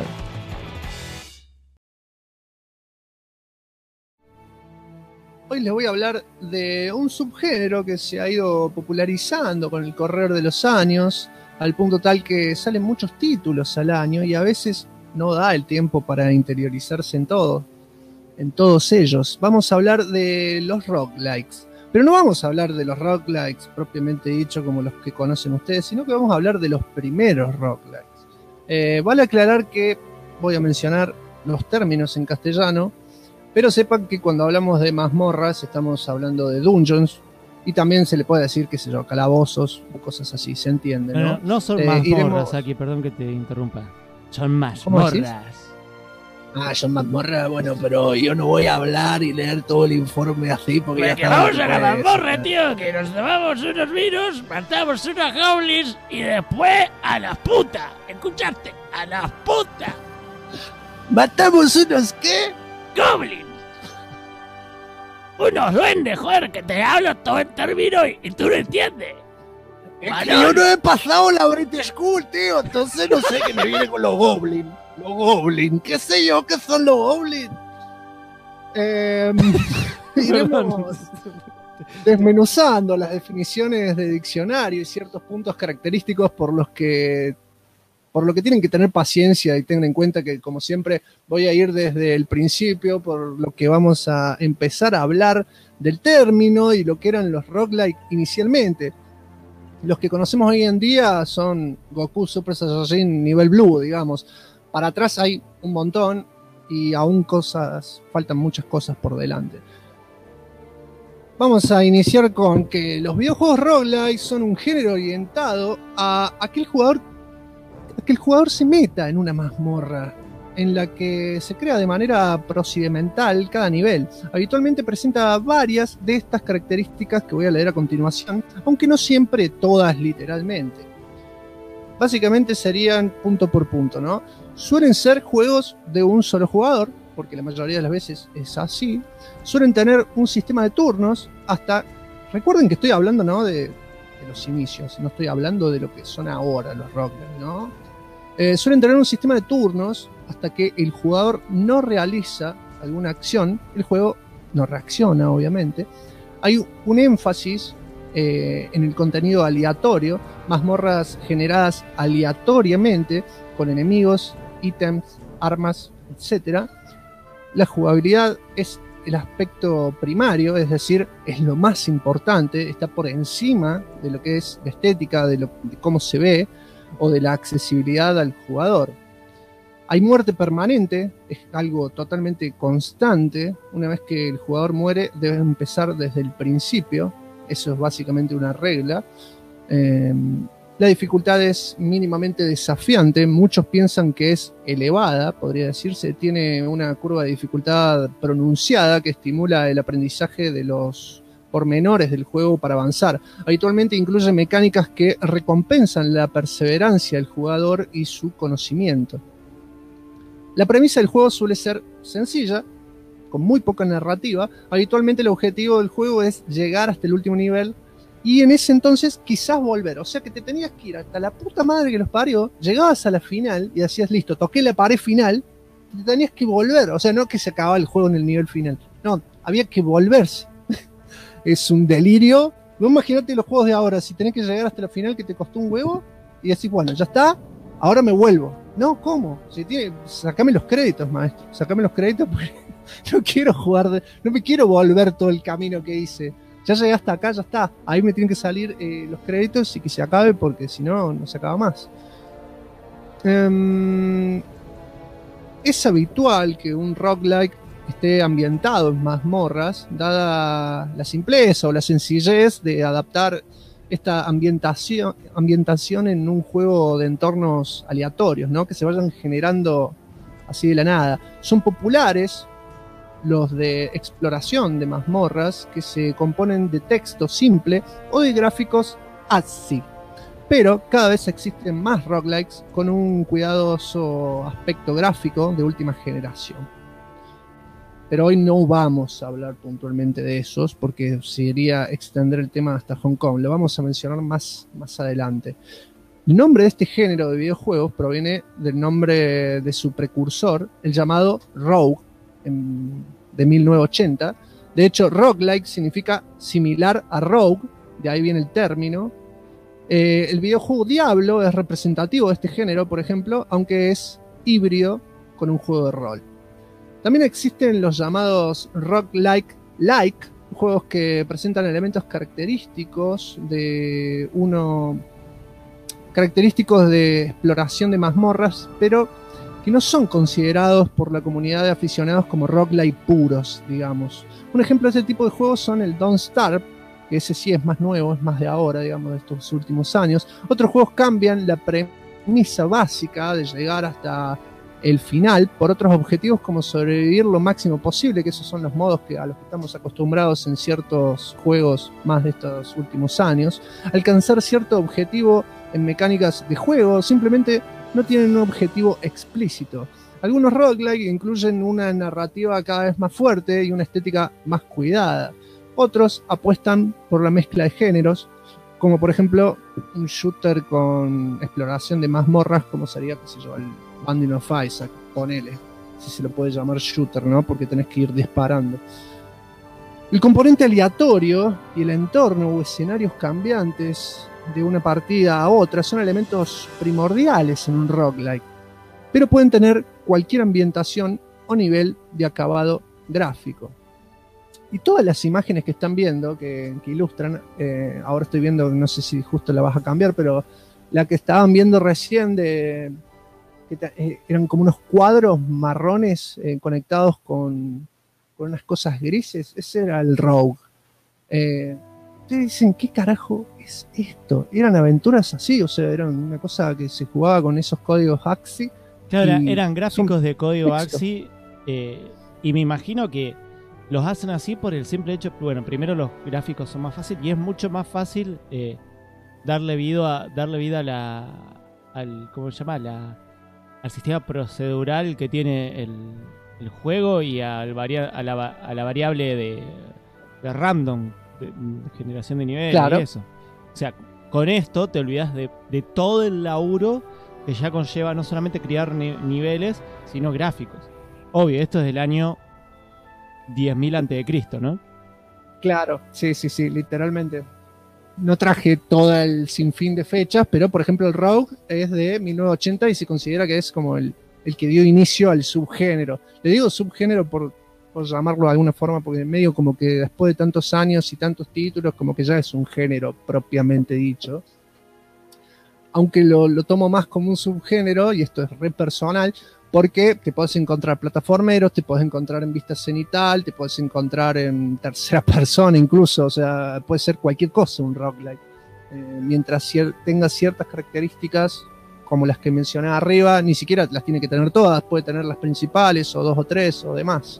Hoy les voy a hablar de un subgénero que se ha ido popularizando con el correr de los años, al punto tal que salen muchos títulos al año y a veces no da el tiempo para interiorizarse en todos ellos. Vamos a hablar de los roguelikes, pero no vamos a hablar de los roguelikes propiamente dicho como los que conocen ustedes, sino que vamos a hablar de los primeros roguelikes. Vale aclarar que voy a mencionar los términos en castellano, pero sepan que cuando hablamos de mazmorras estamos hablando de dungeons y también se le puede decir, qué sé yo, calabozos o cosas así, se entiende, ¿no? No son mazmorras aquí, perdón que te interrumpa. Son mazmorras. Son mazmorras, bueno, pero yo no voy a hablar y leer todo el informe así porque Pues ya que está, vamos a la pues, mazmorra, tío, que nos tomamos unos vinos, matamos unos goblins y después a la puta. Escuchaste, a la puta. ¿Matamos unos qué? Goblins. Unos duendes, joder, que te hablo todo en términos y tú no entiendes. Es que yo no he pasado la British School, tío, entonces no sé qué me viene con los goblins. Los goblins, qué sé yo, qué son los goblins. Iremos desmenuzando las definiciones de diccionario y ciertos puntos característicos por lo que tienen que tener paciencia y tengan en cuenta que, como siempre, voy a ir desde el principio, por lo que vamos a empezar a hablar del término y lo que eran los roguelike inicialmente. Los que conocemos hoy en día son Goku Super Saiyajin nivel Blue, digamos. Para atrás hay un montón y aún faltan muchas cosas por delante. Vamos a iniciar con que los videojuegos roguelike son un género orientado a que el jugador se meta en una mazmorra en la que se crea de manera procedimental cada nivel. Habitualmente presenta varias de estas características que voy a leer a continuación, aunque no siempre todas literalmente. Básicamente serían punto por punto, ¿no? Suelen ser juegos de un solo jugador, porque la mayoría de las veces es así. Suelen tener un sistema de turnos hasta... Recuerden que estoy hablando, ¿no?, de los inicios, no estoy hablando de lo que son ahora los roguelike, ¿no? Suelen tener un sistema de turnos hasta que el jugador no realiza alguna acción, el juego no reacciona, obviamente. Hay un énfasis en el contenido aleatorio, mazmorras generadas aleatoriamente con enemigos, ítems, armas, etc. La jugabilidad es el aspecto primario, es decir, es lo más importante, está por encima de lo que es la estética, de cómo se ve o de la accesibilidad al jugador. Hay muerte permanente, es algo totalmente constante. Una vez que el jugador muere, debe empezar desde el principio. Eso es básicamente una regla. La dificultad es mínimamente desafiante. Muchos piensan que es elevada, podría decirse. Tiene una curva de dificultad pronunciada que estimula el aprendizaje de los pormenores del juego para avanzar. Habitualmente incluye mecánicas que recompensan la perseverancia del jugador y su conocimiento. La premisa del juego suele ser sencilla, con muy poca narrativa. Habitualmente el objetivo del juego es llegar hasta el último nivel y en ese entonces quizás volver. O sea que te tenías que ir hasta la puta madre que los parió, llegabas a la final y decías, listo, toqué la pared final, te tenías que volver. O sea, no que se acababa el juego en el nivel final. No, había que volverse. Es un delirio. No, imagínate los juegos de ahora, si tenés que llegar hasta la final que te costó un huevo y decís, bueno, ya está, ahora me vuelvo. No, ¿cómo? Sacame los créditos, maestro. Sacame los créditos porque no quiero jugar, no me quiero volver todo el camino que hice. Ya llegué hasta acá, ya está. Ahí me tienen que salir los créditos y que se acabe porque si no, no se acaba más. Es habitual que un roguelike esté ambientado en mazmorras, dada la simpleza o la sencillez de adaptar esta ambientación en un juego de entornos aleatorios, ¿no?, que se vayan generando así de la nada. Son populares los de exploración de mazmorras que se componen de texto simple o de gráficos ASCII. Pero cada vez existen más roguelikes con un cuidadoso aspecto gráfico de última generación. Pero hoy no vamos a hablar puntualmente de esos porque sería extender el tema hasta Hong Kong. Lo vamos a mencionar más adelante. El nombre de este género de videojuegos proviene del nombre de su precursor, el llamado Rogue, de 1980. De hecho, roguelike significa similar a rogue, de ahí viene el término. El videojuego Diablo es representativo de este género, por ejemplo, aunque es híbrido con un juego de rol. También existen los llamados roguelike-like, juegos que presentan elementos característicos de exploración de mazmorras, pero que no son considerados por la comunidad de aficionados como roguelike puros, digamos. Un ejemplo de este tipo de juegos son el Don't Starve, que ese sí es más nuevo, es más de ahora, digamos, de estos últimos años. Otros juegos cambian la premisa básica de llegar hasta el final por otros objetivos como sobrevivir lo máximo posible, que esos son los modos a los que estamos acostumbrados en ciertos juegos más de estos últimos años. Alcanzar cierto objetivo en mecánicas de juego, simplemente no tienen un objetivo explícito. Algunos roguelike incluyen una narrativa cada vez más fuerte y una estética más cuidada. Otros apuestan por la mezcla de géneros, como por ejemplo un shooter con exploración de mazmorras, como sería, qué sé yo, el Binding of Isaac, ponele, si se lo puede llamar shooter, ¿no? Porque tenés que ir disparando. El componente aleatorio y el entorno o escenarios cambiantes de una partida a otra son elementos primordiales en un roguelike, pero pueden tener cualquier ambientación o nivel de acabado gráfico. Y todas las imágenes que están viendo, que ilustran, ahora estoy viendo, no sé si justo la vas a cambiar, pero la que estaban viendo recién eran como unos cuadros marrones conectados con unas cosas grises, ese era el Rogue. Ustedes dicen, ¿qué carajo es esto? Eran aventuras así, o sea, era una cosa que se jugaba con esos códigos ASCII Claro, Y eran gráficos de código texto. AXI y me imagino que los hacen así por el simple hecho, bueno, primero los gráficos son más fáciles y es mucho más fácil darle vida al ¿cómo se llama? Al sistema procedural que tiene el juego y a la variable de random, de generación de niveles Claro. y eso. O sea, con esto te olvidas de todo el laburo que ya conlleva no solamente crear niveles, sino gráficos. Obvio, esto es del año 10.000 a.C., ¿no? Claro, sí, literalmente. No traje todo el sinfín de fechas, pero por ejemplo el Rogue es de 1980 y se considera que es como el que dio inicio al subgénero. Le digo subgénero por llamarlo de alguna forma, porque medio como que después de tantos años y tantos títulos, como que ya es un género propiamente dicho. Aunque lo tomo más como un subgénero, y esto es re personal, porque te puedes encontrar plataformeros, te puedes encontrar en vista cenital, te puedes encontrar en tercera persona incluso, o sea, puede ser cualquier cosa un roguelike. Mientras tenga ciertas características como las que mencioné arriba, ni siquiera las tiene que tener todas, puede tener las principales o 2 o 3 o demás.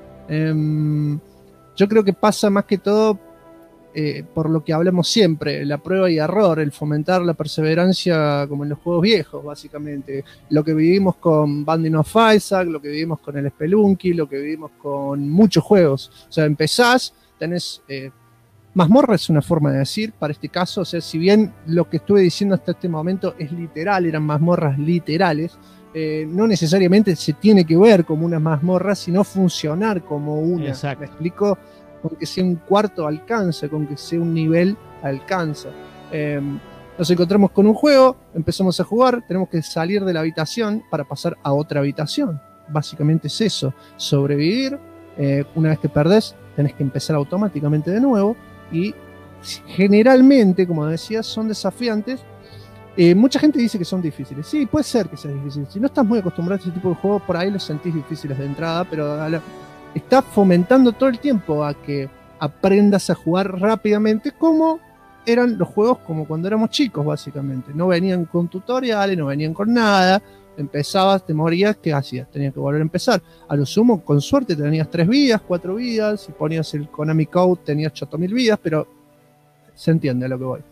Yo creo que pasa más que todo por lo que hablamos siempre, la prueba y error, el fomentar la perseverancia como en los juegos viejos, básicamente. Lo que vivimos con Binding of Isaac, lo que vivimos con el Spelunky, lo que vivimos con muchos juegos. O sea, empezás, tenés... mazmorra es una forma de decir, para este caso, o sea, si bien lo que estuve diciendo hasta este momento es literal, eran mazmorras literales, no necesariamente se tiene que ver como una mazmorra, sino funcionar como una. Exacto. ¿Me explico? Con que sea un cuarto alcanza, con que sea un nivel alcanza. Nos encontramos con un juego, empezamos a jugar, tenemos que salir de la habitación para pasar a otra habitación. Básicamente es eso, sobrevivir. Una vez que perdés, tenés que empezar automáticamente de nuevo y generalmente, como decía, son desafiantes. Mucha gente dice que son difíciles. Sí, puede ser que sea difícil. Si no estás muy acostumbrado a ese tipo de juegos, por ahí los sentís difíciles de entrada, pero está fomentando todo el tiempo a que aprendas a jugar rápidamente como eran los juegos como cuando éramos chicos, básicamente. No venían con tutoriales, no venían con nada. Empezabas, te morías, ¿qué hacías? Tenías que volver a empezar. A lo sumo, con suerte, tenías 3 vidas, 4 vidas. Si ponías el Konami Code, tenías 8.000 vidas, pero se entiende a lo que voy.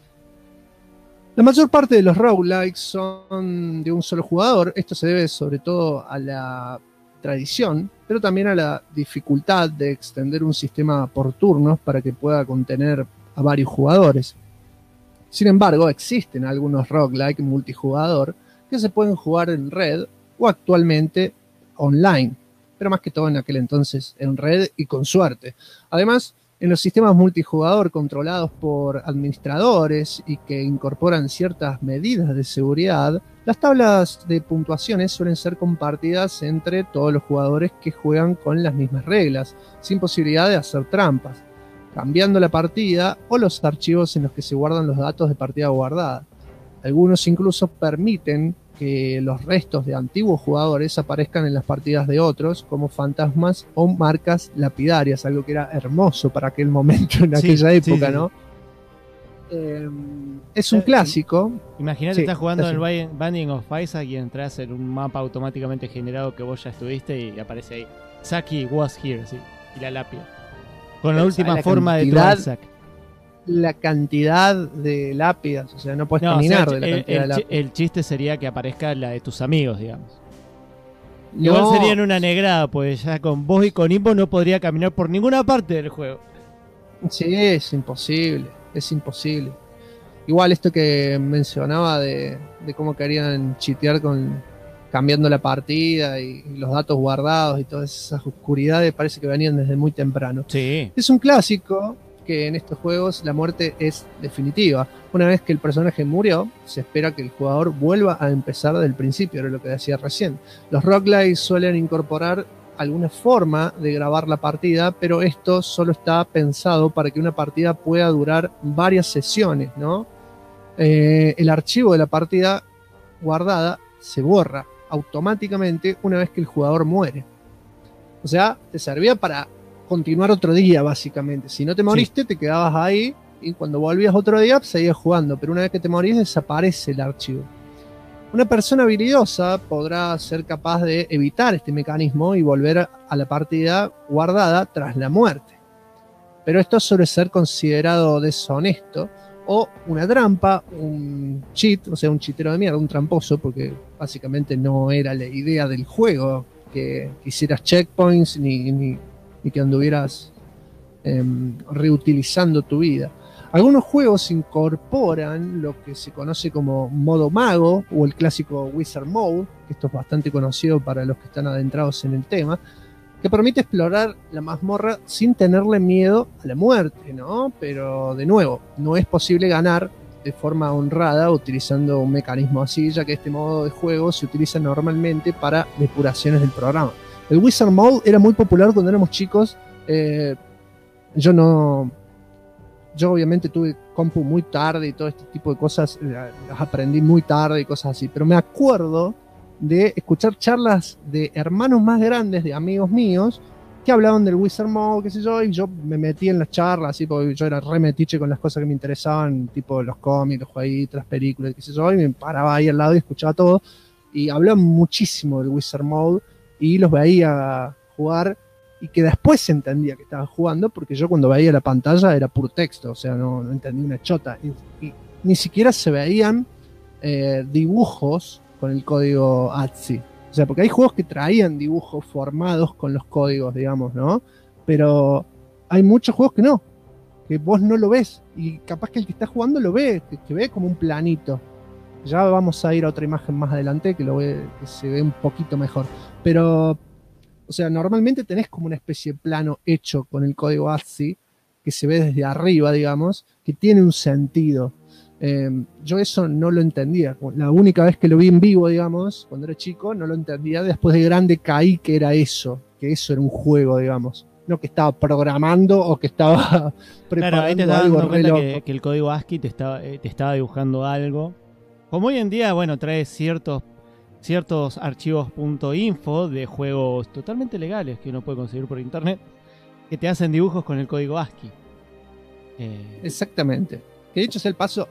La mayor parte de los roguelikes son de un solo jugador. Esto se debe sobre todo a la tradición, pero también a la dificultad de extender un sistema por turnos para que pueda contener a varios jugadores. Sin embargo, existen algunos roguelike multijugador que se pueden jugar en red o actualmente online, pero más que todo en aquel entonces en red y con suerte. Además, en los sistemas multijugador controlados por administradores y que incorporan ciertas medidas de seguridad, las tablas de puntuaciones suelen ser compartidas entre todos los jugadores que juegan con las mismas reglas, sin posibilidad de hacer trampas, cambiando la partida o los archivos en los que se guardan los datos de partida guardada. Algunos incluso permiten que los restos de antiguos jugadores aparezcan en las partidas de otros como fantasmas o marcas lapidarias, algo que era hermoso para aquel momento, en aquella época, sí. ¿no? Es un clásico. Imagínate, Sí, estás jugando en sí. el Binding of Isaac y entras en un mapa automáticamente generado que vos ya estuviste y aparece ahí Saki was here, sí, y la lápida. Con la última forma de tu Isaac. La cantidad de lápidas, o sea, no puedes No, caminar o sea, de la cantidad de lápidas. el chiste sería que aparezca la de tus amigos, digamos. No, Igual sería en una negrada, pues ya con vos y con Imbo no podría caminar por ninguna parte del juego. sí, es imposible. Igual esto que mencionaba de cómo querían chitear cambiando la partida y los datos guardados y todas esas oscuridades, parece que venían desde muy temprano. Sí. Es un clásico que en estos juegos la muerte es definitiva. Una vez que el personaje murió, se espera que el jugador vuelva a empezar del principio, era lo que decía recién. Los roguelikes suelen incorporar alguna forma de grabar la partida, pero esto solo está pensado para que una partida pueda durar varias sesiones, ¿no? El archivo de la partida guardada se borra automáticamente una vez que el jugador muere. O sea, te servía para continuar otro día, básicamente. Si no te moriste, te quedabas ahí y cuando volvías otro día seguías jugando, pero una vez que te morís desaparece el archivo. Una persona habilidosa podrá ser capaz de evitar este mecanismo y volver a la partida guardada tras la muerte. Pero esto suele ser considerado deshonesto o una trampa, un cheat, o sea, un chitero de mierda, un tramposo, porque básicamente no era la idea del juego que hicieras checkpoints ni que anduvieras reutilizando tu vida. Algunos juegos incorporan lo que se conoce como modo mago o el clásico Wizard Mode, que esto es bastante conocido para los que están adentrados en el tema, que permite explorar la mazmorra sin tenerle miedo a la muerte, ¿no? Pero de nuevo, no es posible ganar de forma honrada utilizando un mecanismo así, ya que este modo de juego se utiliza normalmente para depuraciones del programa. El Wizard Mode era muy popular cuando éramos chicos. Yo obviamente tuve compu muy tarde y todo este tipo de cosas las aprendí muy tarde y cosas así, pero me acuerdo de escuchar charlas de hermanos más grandes, de amigos míos, que hablaban del Wizard Mode, qué sé yo, y yo me metí en las charlas, así, porque yo era re metiche con las cosas que me interesaban, tipo los cómics, los jueguitos, las películas, qué sé yo, y me paraba ahí al lado y escuchaba todo, y hablaban muchísimo del Wizard Mode, y los veía jugar, y que después entendía que estaban jugando, porque yo cuando veía la pantalla era puro texto, o sea, no entendí una chota, y ni siquiera se veían dibujos con el código ATSI. O sea, porque hay juegos que traían dibujos formados con los códigos, digamos, ¿no? Pero hay muchos juegos que no, que vos no lo ves, y capaz que el que está jugando lo ve, que ve como un planito. Ya vamos a ir a otra imagen más adelante que se ve un poquito mejor. Pero, o sea, normalmente tenés como una especie de plano hecho con el código ASCII, que se ve desde arriba, digamos, que tiene un sentido. Yo eso no lo entendía. La única vez que lo vi en vivo, digamos, cuando era chico, no lo entendía. Después de grande caí que era eso, que eso era un juego, digamos. No que estaba programando o que estaba preparando. Claro, ahí te estabas algo dando re cuenta loco. que el código ASCII te estaba dibujando algo. Como hoy en día, bueno, trae ciertos archivos .info de juegos totalmente legales que uno puede conseguir por internet, que te hacen dibujos con el código ASCII. Exactamente. Que de hecho es el paso,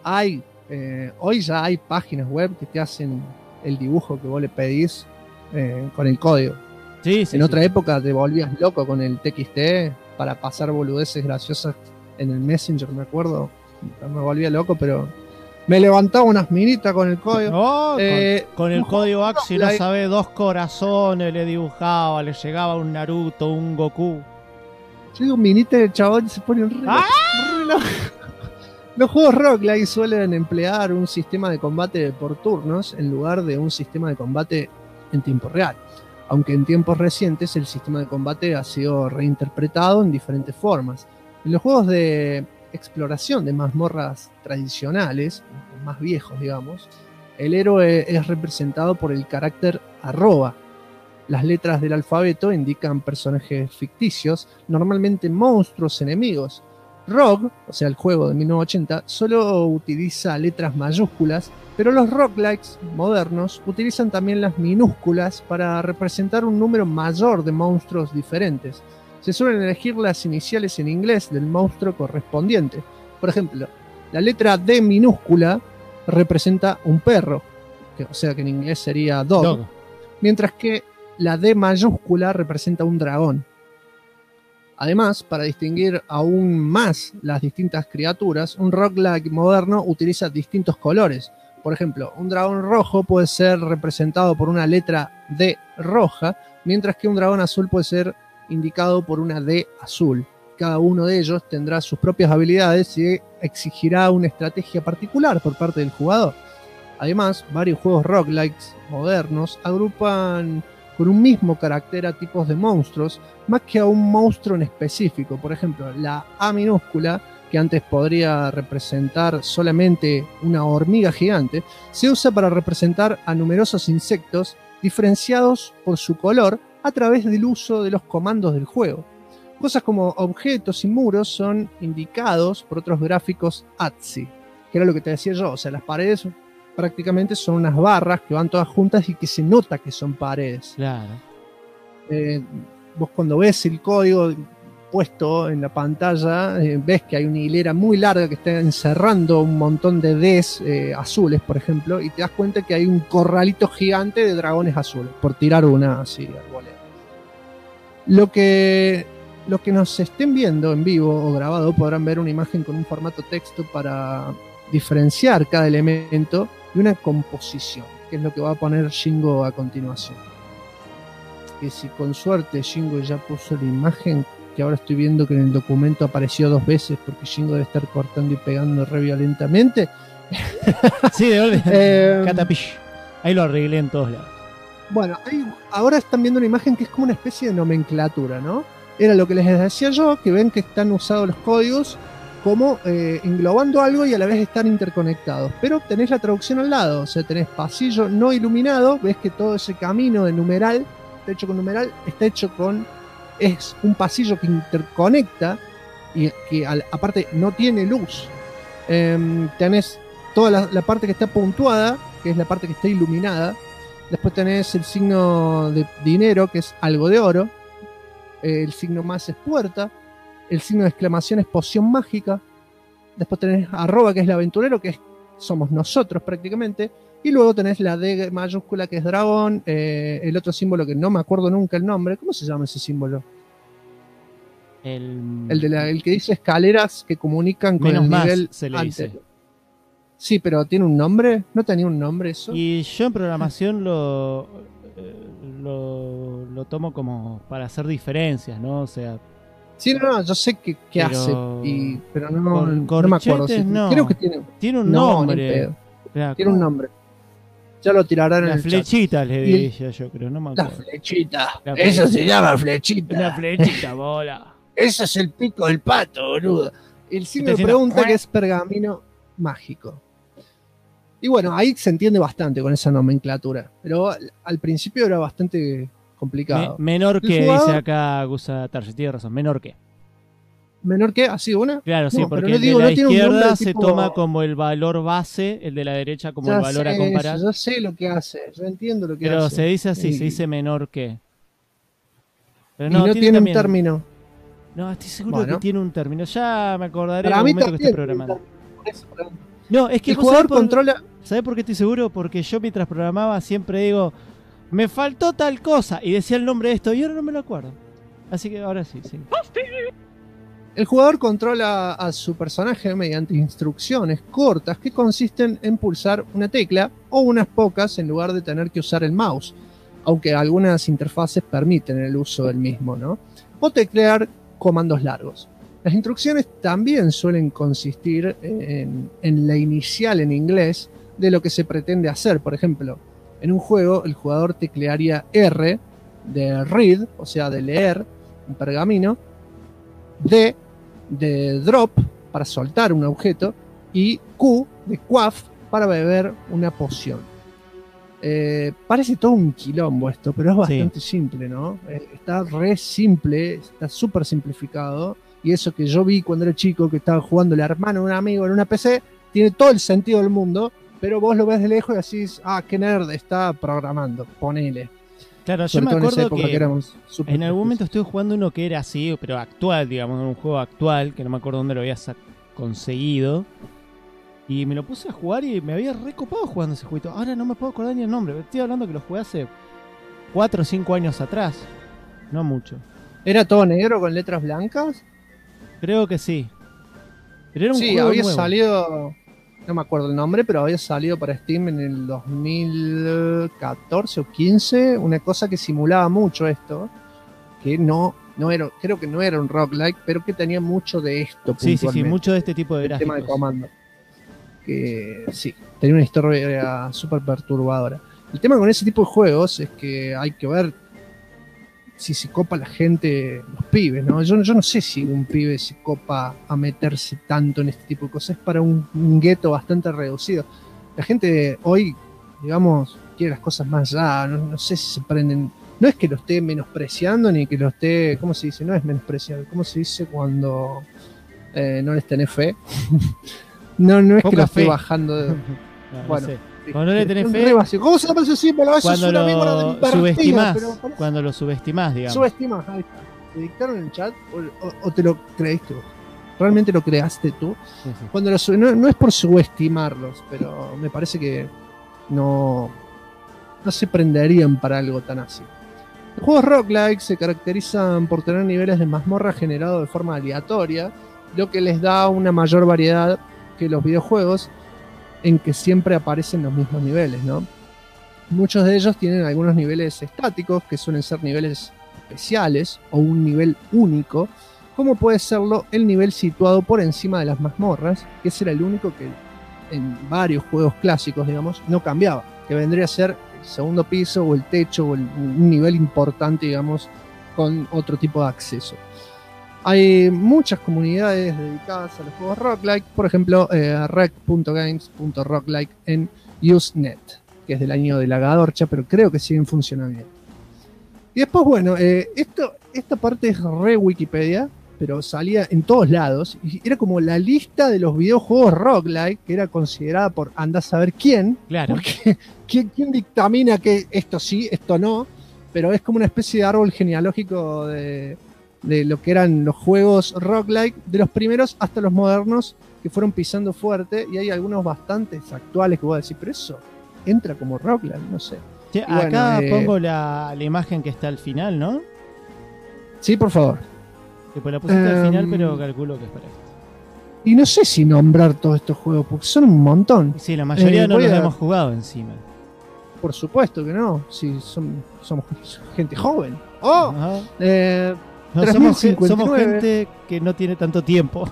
hoy ya hay páginas web que te hacen el dibujo que vos le pedís con el código. Sí, en otra época te volvías loco con el TXT para pasar boludeces graciosas en el Messenger, me acuerdo. Me volvía loco, pero me levantaba unas minitas con el código. No, con el código ASCII, no sabés, 2 corazones le dibujaba, le llegaba un Naruto, un Goku. Yo digo minita y el chabón se pone re loco. Los juegos roguelike suelen emplear un sistema de combate por turnos en lugar de un sistema de combate en tiempo real, aunque en tiempos recientes el sistema de combate ha sido reinterpretado en diferentes formas. En los juegos de exploración de mazmorras tradicionales, más viejos digamos, el héroe es representado por el carácter @. Las letras del alfabeto indican personajes ficticios, normalmente monstruos enemigos. Rogue, o sea el juego de 1980, solo utiliza letras mayúsculas, pero los roguelikes modernos utilizan también las minúsculas para representar un número mayor de monstruos diferentes. Se suelen elegir las iniciales en inglés del monstruo correspondiente. Por ejemplo, la letra D minúscula representa un perro, o sea que en inglés sería dog. Mientras que la D mayúscula representa un dragón. Además, para distinguir aún más las distintas criaturas, un roguelike moderno utiliza distintos colores. Por ejemplo, un dragón rojo puede ser representado por una letra D roja, mientras que un dragón azul puede ser indicado por una D azul. Cada uno de ellos tendrá sus propias habilidades y exigirá una estrategia particular por parte del jugador. Además, varios juegos roguelikes modernos agrupan con un mismo carácter a tipos de monstruos, más que a un monstruo en específico. Por ejemplo, la A minúscula, que antes podría representar solamente una hormiga gigante, se usa para representar a numerosos insectos diferenciados por su color a través del uso de los comandos del juego. Cosas como objetos y muros son indicados por otros gráficos ATSI, que era lo que te decía yo, o sea, las paredes prácticamente son unas barras que van todas juntas y que se nota que son paredes. Claro. Vos cuando ves el código puesto en la pantalla, ves que hay una hilera muy larga que está encerrando un montón de Ds azules, por ejemplo, y te das cuenta que hay un corralito gigante de dragones azules, por tirar una así al voleo. Lo que nos estén viendo en vivo o grabado podrán ver una imagen con un formato texto para diferenciar cada elemento y una composición, que es lo que va a poner Shingo a continuación. Que si con suerte Shingo ya puso la imagen, que ahora estoy viendo que en el documento apareció 2 veces porque Shingo debe estar cortando y pegando re violentamente. Sí, de orden. Catapish. Ahí lo arreglé en todos lados. Bueno, ahora están viendo una imagen que es como una especie de nomenclatura, ¿no? Era lo que les decía yo, que ven que están usados los códigos como englobando algo y a la vez están interconectados. Pero tenés la traducción al lado, o sea, tenés pasillo no iluminado, ves que todo ese camino de numeral está hecho con numeral, es un pasillo que interconecta y que aparte no tiene luz. Tenés toda la parte que está puntuada, que es la parte que está iluminada. Después tenés el signo de dinero, que es algo de oro. El signo más es puerta. El signo de exclamación es poción mágica. Después tenés arroba, que es el aventurero, que somos nosotros prácticamente. Y luego tenés la D mayúscula, que es dragón. El otro símbolo que no me acuerdo nunca el nombre. ¿Cómo se llama ese símbolo? El que dice escaleras que comunican con el nivel se le antes. dice. Sí, pero ¿tiene un nombre? ¿No tenía un nombre eso? Y yo en programación lo tomo como para hacer diferencias, ¿no? O sea... Sí, no, yo sé qué pero hace, pero no me acuerdo. Creo que tiene un nombre. Tiene un nombre. Ya lo tirarán en la el flechita chat. Le decía yo, creo, no me acuerdo. La flechita. Eso se llama flechita. Una flechita, bola. Eso es el pico del pato, boludo. El signo de pregunta que es pergamino mágico. Y bueno, ahí se entiende bastante con esa nomenclatura. Pero al principio era bastante complicado. Menor que, dice acá Gusa Tarsi, tiene razón, menor que. ¿Menor que? ¿Así una? Claro, sí, no, porque el de la izquierda se toma como el valor base, el de la derecha como el valor a comparar. Yo sé lo que hace, yo entiendo lo que hace. Pero se dice así, se dice menor que. Pero no tiene un término. No, estoy seguro que tiene un término. Ya me acordaré en el momento que esté programando. No, es que el jugador controla. ¿Sabés por qué estoy seguro? Porque yo mientras programaba siempre digo, me faltó tal cosa, y decía el nombre de esto, y ahora no me lo acuerdo. Así que ahora sí. El jugador controla a su personaje mediante instrucciones cortas que consisten en pulsar una tecla o unas pocas en lugar de tener que usar el mouse, aunque algunas interfaces permiten el uso del mismo, ¿no? O teclear comandos largos. Las instrucciones también suelen consistir en la inicial en inglés de lo que se pretende hacer. Por ejemplo, en un juego el jugador teclearía R de read, o sea, de leer un pergamino, D de drop para soltar un objeto y Q de quaff para beber una poción. Parece todo un quilombo esto, pero es bastante simple, ¿no? Está re simple, está súper simplificado, y eso que yo vi cuando era chico, que estaba jugando el hermano de un amigo en una PC, tiene todo el sentido del mundo, pero vos lo ves de lejos y decís, qué nerd está programando, ponele. Claro, yo me acuerdo que en algún momento estuve jugando uno que era así, pero actual, digamos, un juego actual, que no me acuerdo dónde lo había conseguido. Y me lo puse a jugar y me había recopado jugando ese jueguito. Ahora no me puedo acordar ni el nombre. Estoy hablando que lo jugué hace 4 o 5 años atrás. No mucho. ¿Era todo negro con letras blancas? Creo que sí. Pero era un juego había nuevo. Salido... No me acuerdo el nombre, pero había salido para Steam en el 2014 o 15, una cosa que simulaba mucho esto, que no era, creo que no era un roguelike, pero que tenía mucho de esto. Sí, mucho de este tipo de gráficos. Tema de comando. Que sí, tenía una historia súper perturbadora. El tema con ese tipo de juegos es que hay que ver si se copa la gente, los pibes, ¿no? Yo no sé si un pibe se copa a meterse tanto en este tipo de cosas. Es para un gueto bastante reducido. La gente hoy, digamos, quiere las cosas más allá. No sé si se prenden. No es que lo esté menospreciando ni que lo esté. ¿Cómo se dice? No es menospreciar. ¿Cómo se dice cuando no les tenés fe? no es que lo esté bajando. Bueno. No sé. Cuando no le tenés fe. ¿Cómo se llama ese símbolo? Eso cuando es una víbora lo subestimás. Cuando lo subestimás, digamos. Subestimás, ahí está. te dictaron en el chat o te lo creíste vos? ¿Realmente lo creaste tú? Sí, sí. Cuando no es por subestimarlos, pero me parece que no se prenderían para algo tan así. Los juegos roguelike se caracterizan por tener niveles de mazmorra generados de forma aleatoria, lo que les da una mayor variedad que los videojuegos en que siempre aparecen los mismos niveles, ¿no? Muchos de ellos tienen algunos niveles estáticos, que suelen ser niveles especiales o un nivel único, como puede serlo el nivel situado por encima de las mazmorras, que ese era el único que en varios juegos clásicos, digamos, no cambiaba, que vendría a ser el segundo piso o el techo o un nivel importante, digamos, con otro tipo de acceso. Hay muchas comunidades dedicadas a los juegos roguelike, por ejemplo, rec.games.roguelike en Usenet, que es del año de la Gadorcha, pero creo que siguen funcionando bien. Y después, bueno, esta parte es re Wikipedia, pero salía en todos lados, y era como la lista de los videojuegos roguelike, que era considerada por andar a saber quién, Claro. porque ¿quién dictamina que esto sí, esto no? Pero es como una especie de árbol genealógico de lo que eran los juegos roguelike, de los primeros hasta los modernos, que fueron pisando fuerte, y hay algunos bastantes actuales que voy a decir, pero eso entra como roguelike, no sé. Che, Y bueno, acá pongo la imagen que está al final, ¿no? Sí, por favor. Que pues la pusiste al final, pero calculo que es para esto. Y no sé si nombrar todos estos juegos, porque son un montón. Y sí, la mayoría no voy los a- hemos jugado encima. Por supuesto que no, si somos gente joven. ¡Oh! Ajá. No, 3059. somos gente que no tiene tanto tiempo.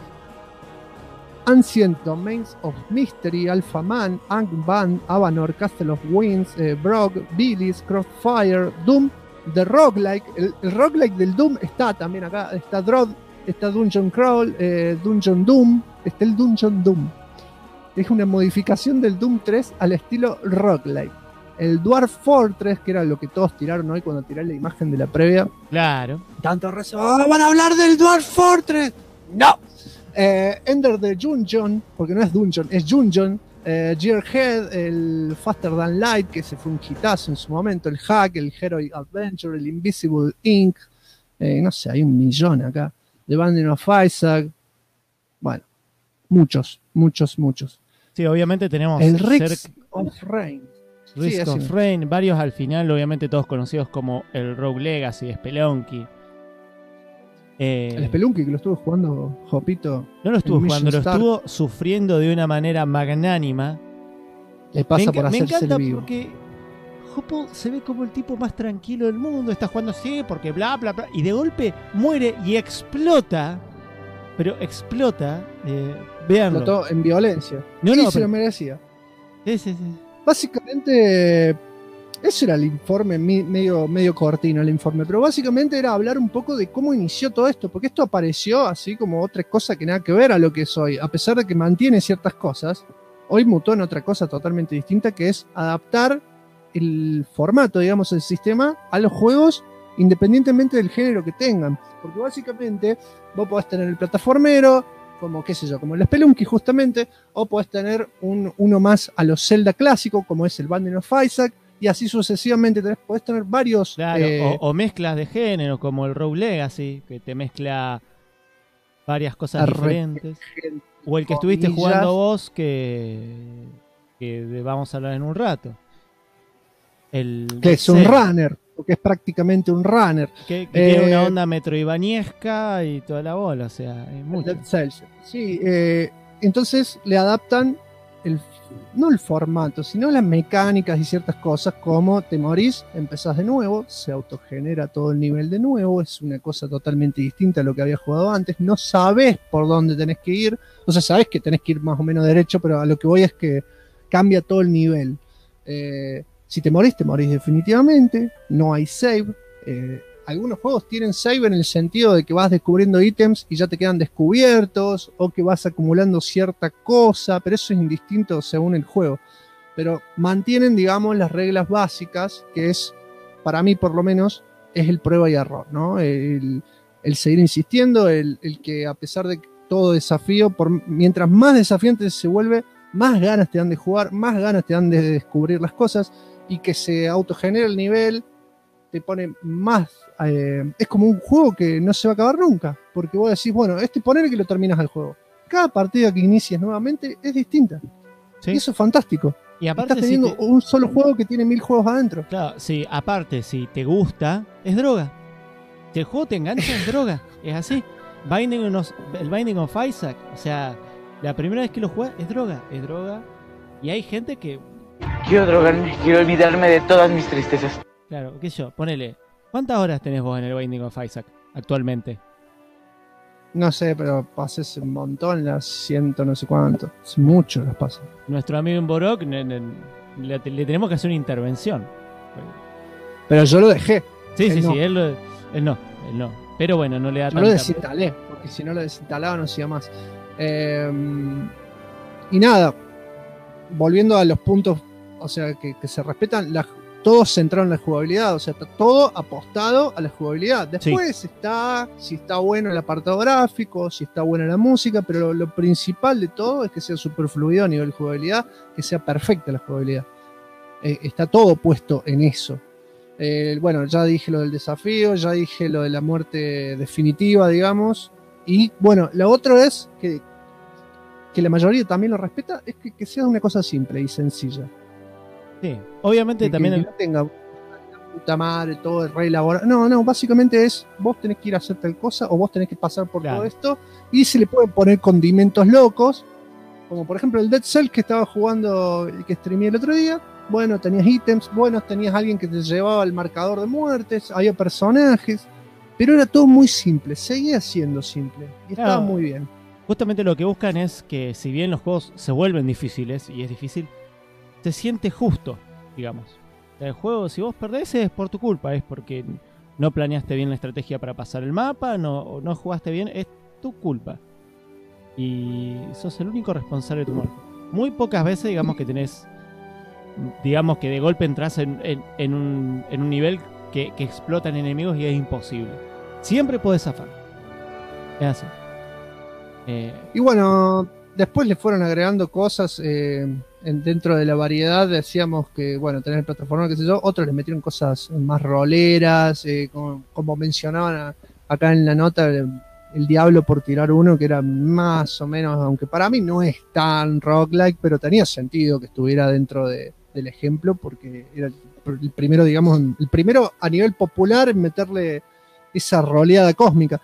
Ancient Domains of Mystery, Alpha Man, Angband, Avanor, Castle of Winds, Brog, Billis, Crossfire, Doom, The Roguelike. El roguelike del Doom está también acá. Está Drod, está Dungeon Crawl, Dungeon Doom, está el Dungeon Doom. Es una modificación del Doom 3 al estilo roguelike. El Dwarf Fortress, que era lo que todos tiraron hoy cuando tiré la imagen de la previa. Claro. Tanto rezo, van a hablar del Dwarf Fortress. No. Ender the Dungeon, porque no es Dungeon, es Dungeon. Gearhead, el Faster Than Light, que se fue un hitazo en su momento. El Hack, el Heroic Adventure, el Invisible Ink. No sé, hay un millón acá. The Binding of Isaac. Bueno, muchos. Sí, obviamente tenemos El Risk of Rain. Risk Sí, of así. Rain, varios al final, obviamente todos conocidos como el Rogue Legacy, Spelunky. El Spelunky, que lo estuvo jugando Jopito. No lo estuvo el jugando, Mission lo Start. estuvo sufriendo de una manera magnánima. Le pasa me por hacerse encanta el vivo. porque Hopo se ve como el tipo más tranquilo del mundo, está jugando así porque bla bla bla, y de golpe muere y explota, pero explota, véanlo. Notó en violencia. No, Y no, se pero- lo merecía. Sí. Básicamente, eso era el informe, medio cortino el informe, pero básicamente era hablar un poco de cómo inició todo esto, porque esto apareció así como otra cosa que nada que ver a lo que es hoy, a pesar de que mantiene ciertas cosas, hoy mutó en otra cosa totalmente distinta, que es adaptar el formato, digamos, el sistema a los juegos independientemente del género que tengan, porque básicamente vos podés tener el plataformero, como qué sé yo, como el Spelunky justamente, o podés tener uno más a los Zelda clásicos, como es el Binding of Isaac, y así sucesivamente podés tener varios. Claro, o mezclas de género, como el Rogue Legacy, que te mezcla varias cosas diferentes. O el que estuviste comillas. jugando vos, que vamos a hablar en un rato. Que es un runner, porque es prácticamente un runner. Que tiene una onda metroidvaniesca y toda la bola, o sea, es mucho. Dead Cells. Sí, entonces le adaptan no el formato, sino las mecánicas y ciertas cosas, como te morís, empezás de nuevo, se autogenera todo el nivel de nuevo, es una cosa totalmente distinta a lo que había jugado antes, no sabés por dónde tenés que ir, o sea, sabés que tenés que ir más o menos derecho, pero a lo que voy es que cambia todo el nivel. Si te morís definitivamente, no hay save. Algunos juegos tienen save en el sentido de que vas descubriendo ítems y ya te quedan descubiertos, o que vas acumulando cierta cosa, pero eso es indistinto según el juego. Pero mantienen, digamos, las reglas básicas, que es, para mí por lo menos, es el prueba y error, ¿no? El seguir insistiendo, el que a pesar de todo desafío, mientras más desafiante se vuelve, más ganas te dan de jugar, más ganas te dan de descubrir las cosas, y que se autogenere el nivel te pone más... es como un juego que no se va a acabar nunca, porque vos decís, bueno, ponele que lo terminas el juego. Cada partida que inicias nuevamente es distinta. ¿Sí? Y eso es fantástico. Y aparte, estás teniendo un solo juego que tiene 1000 juegos adentro. Claro, sí, aparte, si te gusta, es droga. Si el juego te engancha, es droga. Es así. El Binding of Isaac, o sea, la primera vez que lo juegas, es droga. Es droga. Y hay gente que... Quiero drogarme, quiero olvidarme de todas mis tristezas. Claro, qué sé yo, ponele. ¿Cuántas horas tenés vos en el Binding of Isaac actualmente? No sé, pero pases un montón, las 100, no sé cuánto. Es mucho las pasas. Nuestro amigo Emborok le tenemos que hacer una intervención. Pero yo lo dejé. Sí, sí, no. sí, él no. Pero bueno, no le da Yo lo desinstalé, porque si no lo desinstalaba no hacía más. Y nada, volviendo a los puntos, o sea, que se respetan, todos centraron en la jugabilidad, o sea, está todo apostado a la jugabilidad. Después si está bueno el apartado gráfico, si está buena la música, pero lo principal de todo es que sea super fluido a nivel de jugabilidad, que sea perfecta la jugabilidad. Está todo puesto en eso. Bueno, ya dije lo del desafío, ya dije lo de la muerte definitiva, digamos. Y bueno, lo otro es que la mayoría también lo respeta, es que sea una cosa simple y sencilla. Sí, obviamente también... Que no tenga puta madre, todo re elaborado. No, básicamente es, vos tenés que ir a hacer tal cosa o vos tenés que pasar por todo esto y se le pueden poner condimentos locos, como por ejemplo el Dead Cell que estaba jugando y que streameé el otro día. Bueno, tenías ítems, tenías alguien que te llevaba el marcador de muertes, había personajes, pero era todo muy simple, seguía siendo simple y estaba muy bien. Justamente lo que buscan es que si bien los juegos se vuelven difíciles, y es difícil, se siente justo, digamos. El juego, si vos perdés, es por tu culpa, es porque no planeaste bien la estrategia para pasar el mapa, no jugaste bien, es tu culpa. Y sos el único responsable de tu muerte. Muy pocas veces, digamos, que tenés, digamos, que de golpe entras en un nivel que explotan enemigos y es imposible. Siempre podés zafar. Es así. Y bueno, después le fueron agregando cosas dentro de la variedad. Decíamos que, bueno, tener plataforma, qué sé yo. Otros le metieron cosas más roleras, como mencionaban acá en la nota, el Diablo, por tirar uno, que era más o menos, aunque para mí no es tan roguelike, pero tenía sentido que estuviera dentro del ejemplo, porque era el primero, digamos, el primero a nivel popular en meterle esa roleada cósmica.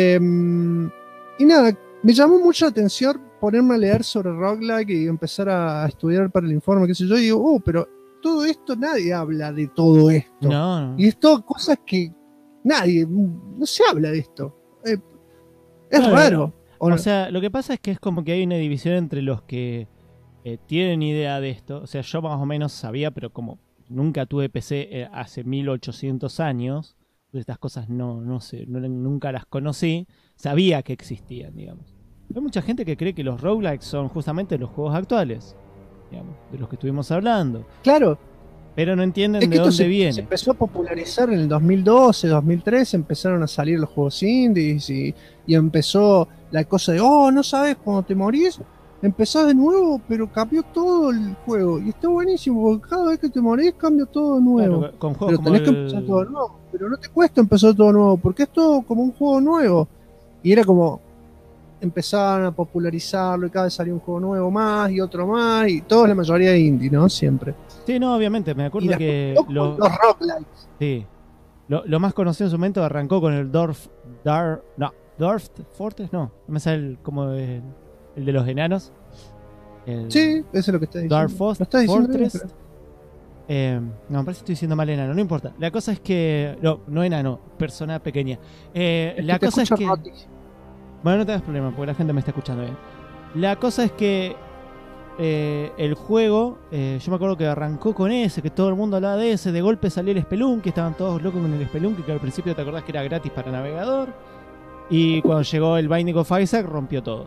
Y nada, me llamó mucho la atención ponerme a leer sobre roguelike y empezar a estudiar para el informe, qué sé yo, y digo, pero todo esto, nadie habla de todo esto. No. Y es todo cosas que no se habla de esto. Es claro, raro. O sea, lo que pasa es que es como que hay una división entre los que tienen idea de esto. O sea, yo más o menos sabía, pero como nunca tuve PC hace 1800 años, estas cosas no sé, nunca las conocí, sabía que existían, digamos. Hay mucha gente que cree que los roguelikes son justamente los juegos actuales, digamos, de los que estuvimos hablando. Claro. Pero no entienden de dónde viene. Se empezó a popularizar en el 2012, 2013, empezaron a salir los juegos indies y empezó la cosa de, no sabes, cuando te morís, empezás de nuevo, pero cambió todo el juego. Y está buenísimo, porque cada vez que te morís cambia todo de nuevo. Claro, con juegos pero tenés que empezar todo de nuevo. Pero no te cuesta empezar todo de nuevo, porque es todo como un juego nuevo. Y era como, empezaban a popularizarlo y cada vez salía un juego nuevo más y otro más, y todos la mayoría de indie, ¿no? Siempre. Sí, no, obviamente, me acuerdo que los roguelikes. Sí. Lo más conocido en su momento arrancó con el Dwarf Fortress, no me sale como el de los enanos. Sí, eso es lo que está diciendo. Dwarf Fortress. No, me parece que estoy diciendo mal enano, no importa. La cosa es que... No enano, persona pequeña. La cosa es que... Bueno, no te das problema, porque la gente me está escuchando bien. La cosa es que el juego, yo me acuerdo que arrancó con ese, que todo el mundo hablaba de ese, de golpe salió el Spelunky, estaban todos locos con el Spelunky, que al principio te acordás que era gratis para navegador, y cuando llegó el Binding of Isaac rompió todo.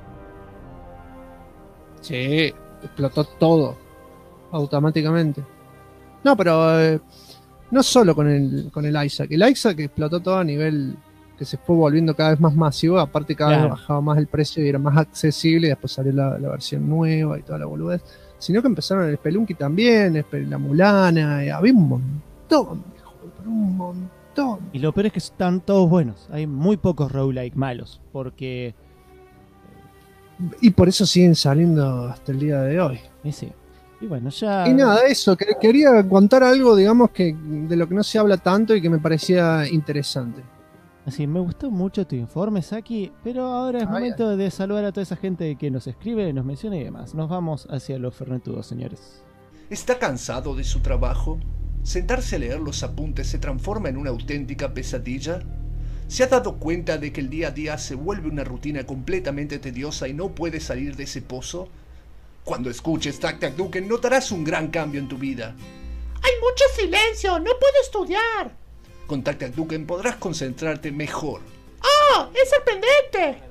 Sí, explotó todo, automáticamente. No, pero no solo con el Isaac. El Isaac explotó todo a nivel que se fue volviendo cada vez más masivo. Aparte, cada vez bajaba más el precio y era más accesible. Y después salió la versión nueva y toda la boludez. Sino que empezaron el Spelunky también, la Mulana. Había un montón de juegos. Por un montón. Y lo peor es que están todos buenos. Hay muy pocos roguelike malos. Porque... Y por eso siguen saliendo hasta el día de hoy. Sí. Y bueno, ya... Y nada, eso. Quería contar algo, digamos, que de lo que no se habla tanto y que me parecía interesante. Así, me gustó mucho tu informe, Saki, pero ahora es momento de saludar a toda esa gente que nos escribe, nos menciona y demás. Nos vamos hacia los fernetudos, señores. ¿Está cansado de su trabajo? ¿Sentarse a leer los apuntes se transforma en una auténtica pesadilla? ¿Se ha dado cuenta de que el día a día se vuelve una rutina completamente tediosa y no puede salir de ese pozo? Cuando escuches Tac Tac Duken notarás un gran cambio en tu vida. ¡Hay mucho silencio! ¡No puedo estudiar! Con Tac Tac Duken podrás concentrarte mejor. ¡Oh! ¡Es sorprendente!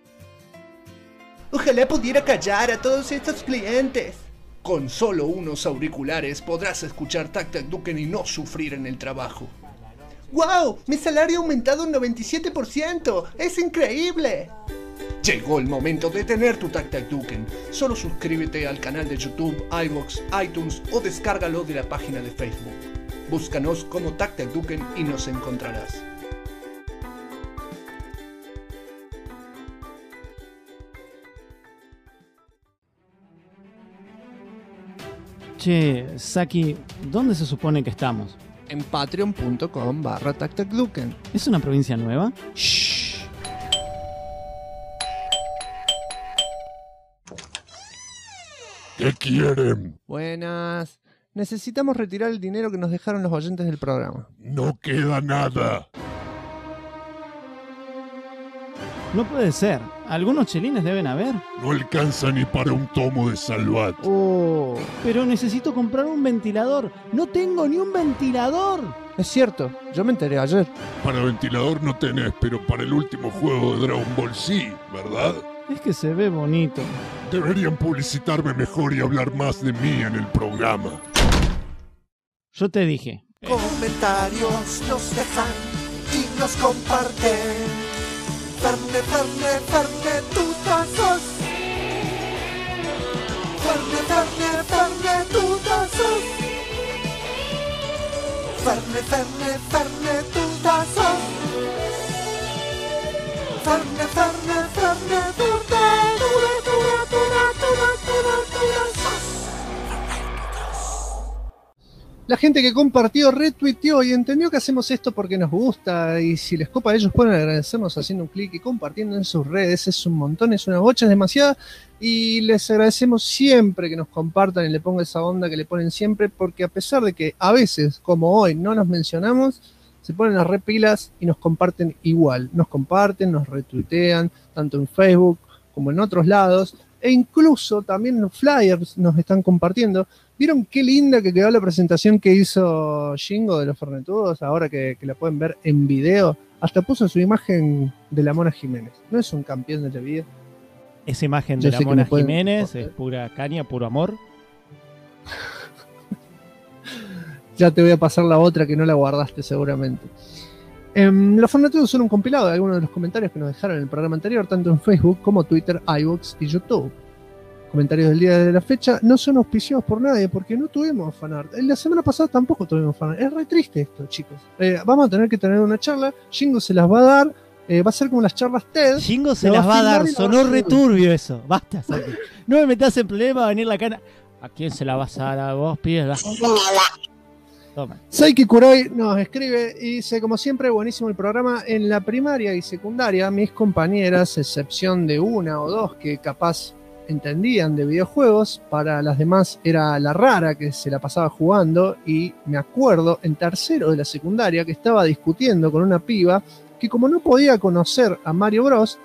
Ojalá pudiera callar a todos estos clientes. Con solo unos auriculares podrás escuchar Tac Tac Duken y no sufrir en el trabajo. ¡Wow! ¡Mi salario ha aumentado un 97%! ¡Es increíble! Llegó el momento de tener tu Tac Tac Duken. Solo suscríbete al canal de YouTube, iVoox, iTunes o descárgalo de la página de Facebook. Búscanos como Tac Tac Duken y nos encontrarás. Che, Saki, ¿dónde se supone que estamos? En patreon.com/TacTacDuken. ¿Es una provincia nueva? Shh. ¿Qué quieren? Buenas. Necesitamos retirar el dinero que nos dejaron los oyentes del programa. No queda nada. No puede ser. Algunos chelines deben haber. No alcanza ni para un tomo de Salvat. Oh, pero necesito comprar un ventilador. No tengo ni un ventilador. Es cierto, yo me enteré ayer. Para ventilador no tenés, pero para el último juego de Dragon Ball sí, ¿verdad? Es que se ve bonito. Deberían publicitarme mejor y hablar más de mí en el programa. Yo te dije. Comentarios nos dejan y nos comparten. Ferne, tutazos. Ferne, tutazos. Ferne, tutazos. Ferne, La gente que compartió, retuiteó y entendió que hacemos esto porque nos gusta, y si les copa, ellos pueden agradecernos haciendo un clic y compartiendo en sus redes. Es un montón, es una bocha, es demasiada, y les agradecemos siempre que nos compartan y le pongan esa onda que le ponen siempre, porque a pesar de que a veces, como hoy, no nos mencionamos, se ponen las repilas y nos comparten igual. Nos comparten, nos retuitean, tanto en Facebook como en otros lados, e incluso también los flyers nos están compartiendo. ¿Vieron qué linda que quedó la presentación que hizo Jingo de los Fernetudos? Ahora que la pueden ver en video. Hasta puso su imagen de la Mona Jiménez. ¿No es un campeón de la vida? Esa imagen de la Mona Jiménez es pura caña, puro amor. Ya te voy a pasar la otra que no la guardaste seguramente. Los Fernetudos son un compilado de algunos de los comentarios que nos dejaron en el programa anterior, tanto en Facebook como Twitter, iVoox y YouTube. Comentarios del día de la fecha no son auspiciados por nadie porque no tuvimos fanart. La semana pasada tampoco tuvimos fanart. Es re triste esto, chicos. Vamos a tener que tener una charla. Jingo se las va a dar. Va a ser como las charlas TED. Jingo se las va a dar. Sonó returbio eso. Basta, Saki. No me metas en problema, va a venir la cana. ¿A quién se la vas a dar? A vos, piedra. Toma. Saiki Kuroi nos escribe y dice: como siempre, buenísimo el programa. En la primaria y secundaria, mis compañeras, excepción de una o dos que capaz entendían de videojuegos, para las demás era la rara que se la pasaba jugando. Y me acuerdo en tercero de la secundaria que estaba discutiendo con una piba que como no podía conocer a Mario Bros,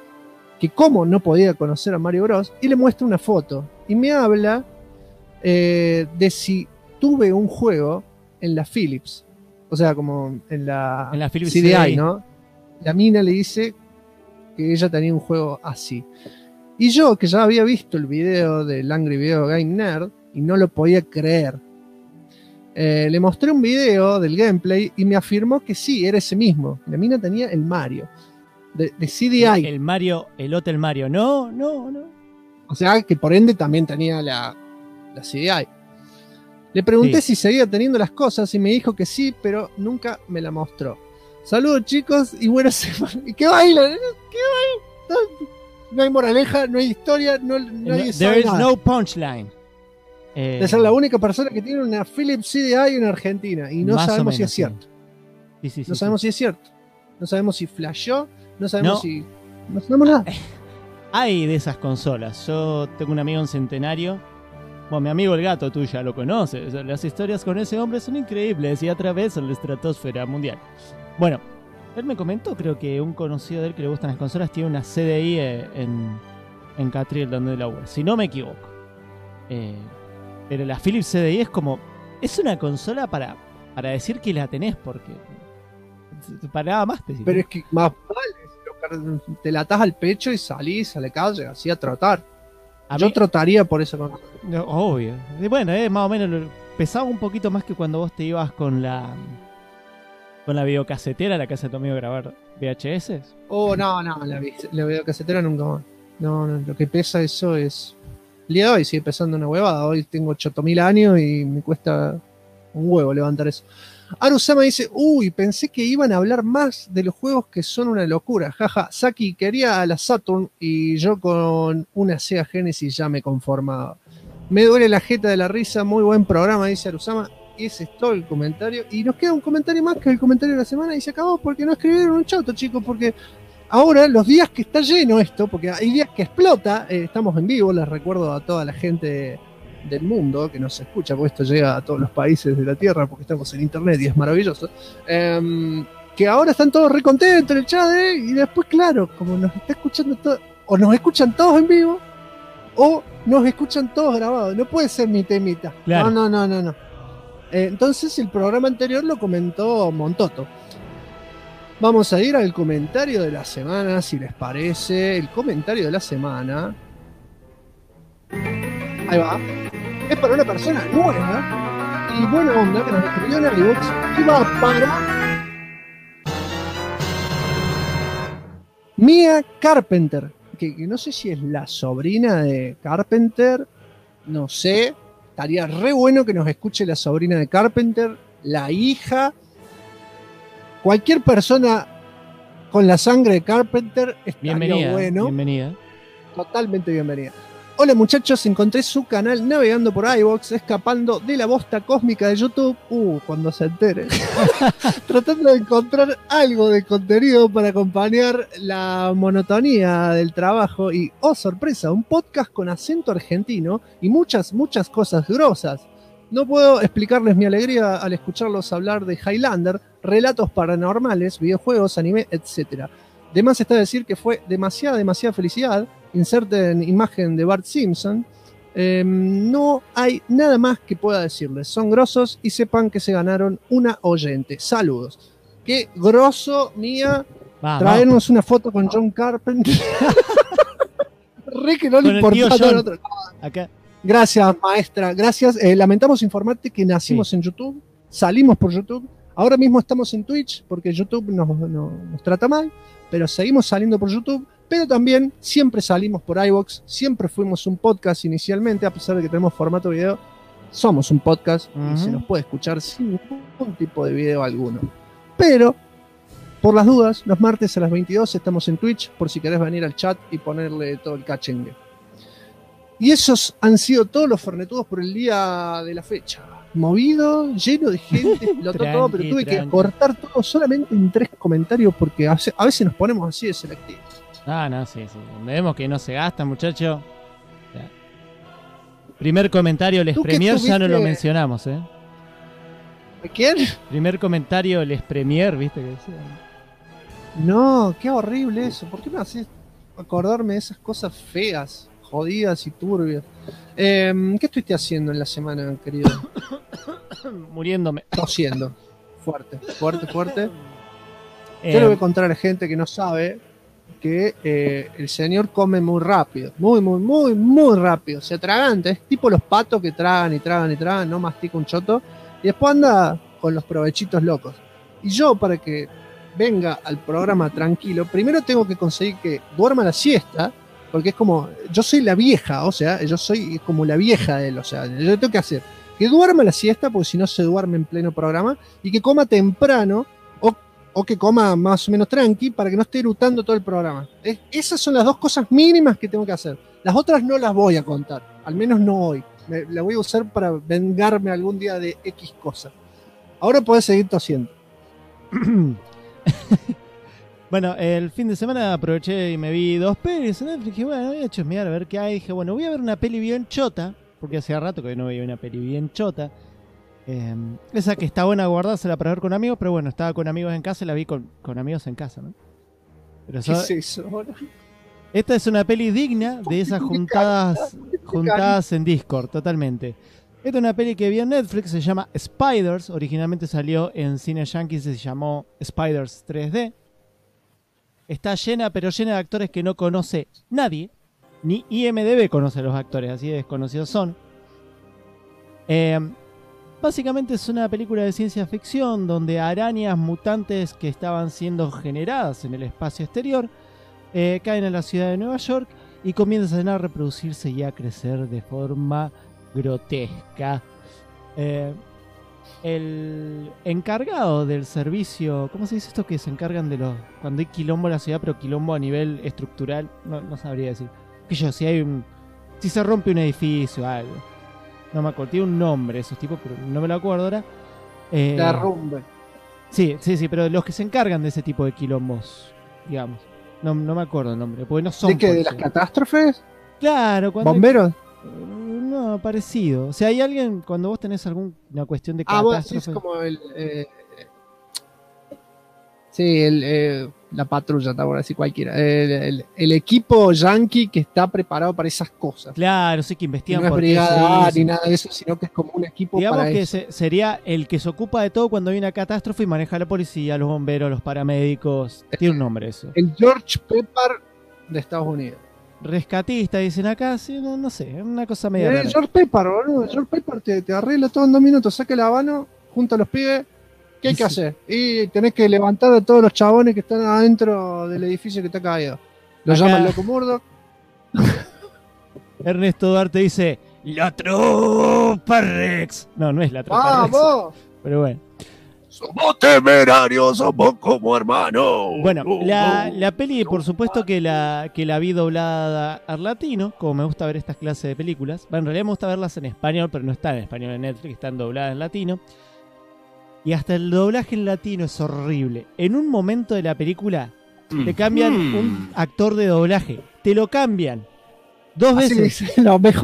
y le muestra una foto y me habla de si tuve un juego en la Philips, o sea, como en la Philips CDI, ¿no? La mina le dice que ella tenía un juego así. Y yo, que ya había visto el video del Angry Video Game Nerd y no lo podía creer, le mostré un video del gameplay y me afirmó que sí, era ese mismo. La mina tenía el Mario de CDI. El Mario, el Hotel Mario. No. O sea, que por ende también tenía la CDI. Le pregunté Sí. si seguía teniendo las cosas y me dijo que sí, pero nunca me la mostró. Saludos, chicos, y buena semana. ¿Y qué bailan? ¿Qué bailan? No hay moraleja, no hay historia, nadie sabe There is nada. no punchline. De ser la única persona que tiene una Philips CDI en Argentina y no Más o sabemos si menos, es cierto. Sí, No sabemos si es cierto. No sabemos si flasheó, no sabemos No. si... No sabemos nada. Hay de esas consolas. Yo tengo un amigo en Centenario. Bueno, mi amigo el gato, tú ya lo conoces. O sea, las historias con ese hombre son increíbles y atravesan la estratosfera mundial. Bueno, él me comentó, creo que un conocido de él que le gustan las consolas tiene una CDI en Catriel, donde la UR, si no me equivoco. Pero la Philips CDI es como... Es una consola para decir que la tenés, porque... Para nada más te sirve. Pero es que más vale, te la atás al pecho y salís a la calle, así a trotar. Yo trotaría por esa consola. No, obvio. Bueno, más o menos pesaba un poquito más que cuando vos te ibas con la videocasetera a la casa de tu amigo a grabar VHS. Oh, no, la videocasetera nunca más. No, lo que pesa eso es... El día de hoy sigue pesando una huevada. Hoy tengo 8000 años y me cuesta un huevo levantar eso. Arusama dice, uy, pensé que iban a hablar más de los juegos que son una locura. Jaja, Saki quería a la Saturn y yo con una Sega Genesis ya me conformaba. Me duele la jeta de la risa, muy buen programa, dice Arusama. Ese es todo el comentario. Y nos queda un comentario más que el comentario de la semana y se acabó porque no escribieron un choto, chicos, porque ahora los días que está lleno esto, porque hay días que explota, estamos en vivo, les recuerdo a toda la gente del mundo que nos escucha, porque esto llega a todos los países de la Tierra, porque estamos en internet y es maravilloso, que ahora están todos recontentos en el chat, y después, claro, como nos está escuchando todo, o nos escuchan todos en vivo, o nos escuchan todos grabados, no puede ser mi temita. Claro. No. Entonces el programa anterior lo comentó Montoto. Vamos a ir al comentario de la semana, si les parece. El comentario de la semana. Ahí va. Es para una persona nueva y buena onda que nos escribió en iVoox y va para Mia Carpenter, que no sé si es la sobrina de Carpenter, no sé. Estaría re bueno que nos escuche la sobrina de Carpenter, la hija. Cualquier persona con la sangre de Carpenter estaría bueno. Bienvenida. Totalmente bienvenida. Hola muchachos, encontré su canal navegando por iVoox, escapando de la bosta cósmica de YouTube. Cuando se entere. Tratando de encontrar algo de contenido para acompañar la monotonía del trabajo y, oh sorpresa, un podcast con acento argentino y muchas cosas grosas. No puedo explicarles mi alegría al escucharlos hablar de Highlander, relatos paranormales, videojuegos, anime, etc. De más está decir que fue demasiada felicidad. Inserten imagen de Bart Simpson. No hay nada más que pueda decirles. Son grosos y sepan que se ganaron una oyente. Saludos. Qué groso, Mía. Traernos una foto con John Carpenter. Re que no le importaba todo el otro. Acá. Gracias, maestra. Gracias. Lamentamos informarte que nacimos en YouTube. Salimos por YouTube. Ahora mismo estamos en Twitch porque YouTube nos trata mal. Pero seguimos saliendo por YouTube. Pero también siempre salimos por iVoox. Siempre fuimos un podcast inicialmente. A pesar de que tenemos formato video, somos un podcast. Y se nos puede escuchar sin ningún tipo de video alguno. Pero, por las dudas, los martes a las 22 estamos en Twitch. Por si querés venir al chat y ponerle todo el cachengue. Y esos han sido todos los fornetudos por el día de la fecha. Movido, lleno de gente, explotó todo, pero tuve que cortar todo solamente en 3 comentarios porque a veces nos ponemos así de selectivos. No, sí. Vemos que no se gasta, muchacho. Primer comentario, Les Premier, ya no lo mencionamos, ¿eh? ¿Quién? Primer comentario, Les Premier, ¿viste que decía? No, qué horrible eso. ¿Por qué me haces acordarme de esas cosas feas, jodidas y turbias? ¿Qué estuviste haciendo en la semana, querido? Muriéndome. Tosiendo. Fuerte. Yo le voy a contar a la gente que no sabe que el señor come muy rápido. Muy rápido. Se atraganta. Es tipo los patos que tragan y tragan. No mastica un choto. Y después anda con los provechitos locos. Y yo, para que venga al programa tranquilo, primero tengo que conseguir que duerma la siesta. Porque es como, yo soy la vieja, o sea, yo soy como la vieja de él, o sea, yo tengo que hacer que duerma la siesta, porque si no se duerme en pleno programa, y que coma temprano, o que coma más o menos tranqui, para que no esté eructando todo el programa. Esas son las dos cosas mínimas que tengo que hacer. Las otras no las voy a contar, al menos no hoy. La voy a usar para vengarme algún día de X cosa. Ahora podés seguir tosiendo. Bueno, el fin de semana aproveché y me vi 2 pelis en Netflix. Dije, bueno, voy a chusmear a ver qué hay. Dije, bueno, voy a ver una peli bien chota, porque hacía rato que no veía una peli bien chota. Esa que está buena guardársela para ver con amigos, pero bueno, estaba con amigos en casa y la vi con amigos en casa, ¿no? Pero ¿Qué es eso? Esta es una peli digna de esas juntadas en Discord, totalmente. Esta es una peli que vi en Netflix, se llama Spiders. Originalmente salió en Cine Yankee, se llamó Spiders 3D. Está llena, pero llena de actores que no conoce nadie. Ni IMDb conoce a los actores, así de desconocidos son. Básicamente es una película de ciencia ficción donde arañas mutantes que estaban siendo generadas en el espacio exterior caen en la ciudad de Nueva York y comienzan a reproducirse y a crecer de forma grotesca. El encargado del servicio, ¿cómo se dice esto? Que se encargan de los cuando hay quilombo en la ciudad, pero quilombo a nivel estructural, no sabría decir. Que yo, si se rompe un edificio o algo. No me acuerdo, tiene un nombre esos tipos, pero no me lo acuerdo ahora. Derrumbe. Sí, pero los que se encargan de ese tipo de quilombos, digamos. No me acuerdo el nombre, porque no son. ¿De qué? ¿De las catástrofes? Claro, ¿Bomberos? No, parecido. O sea, hay alguien, cuando vos tenés alguna cuestión de catástrofe. Vos es como la patrulla, te voy a decir cualquiera. El equipo yankee que está preparado para esas cosas. Claro, sí, que investigan. No es brigada A ni nada de eso, sino que es como un equipo digamos para que eso. Sería el que se ocupa de todo cuando hay una catástrofe y maneja a la policía, los bomberos, los paramédicos. Tiene un nombre eso. El George Pepper de Estados Unidos. Rescatista, dicen acá, sí, no sé, es una cosa media rara. George Pepper, boludo. George Pepper te arregla todo en 2 minutos, saca el habano, junta a los pibes. ¿Qué hay que hacer? Y tenés que levantar a todos los chabones que están adentro del edificio que está caído. Lo llaman Loco Murdoch. Ernesto Duarte dice: ¡La tropa Rex! No es la tropa Rex. ¡Vamos! Pero bueno. Somos temerarios, somos como hermanos. Bueno, la peli, por supuesto que la vi doblada al latino, como me gusta ver estas clases de películas. Bueno, en realidad me gusta verlas en español, pero no están en español en Netflix, están dobladas en latino. Y hasta el doblaje en latino es horrible. En un momento de la película te cambian un actor de doblaje. Te lo cambian 2 veces. Lo mejor.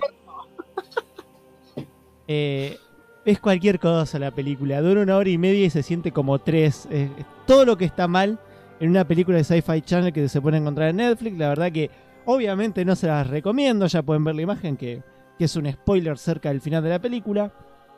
Es cualquier cosa la película. Dura 1 hora y media y se siente como 3. Todo lo que está mal en una película de Sci-Fi Channel que se puede encontrar en Netflix. La verdad que obviamente no se las recomiendo. Ya pueden ver la imagen que es un spoiler cerca del final de la película.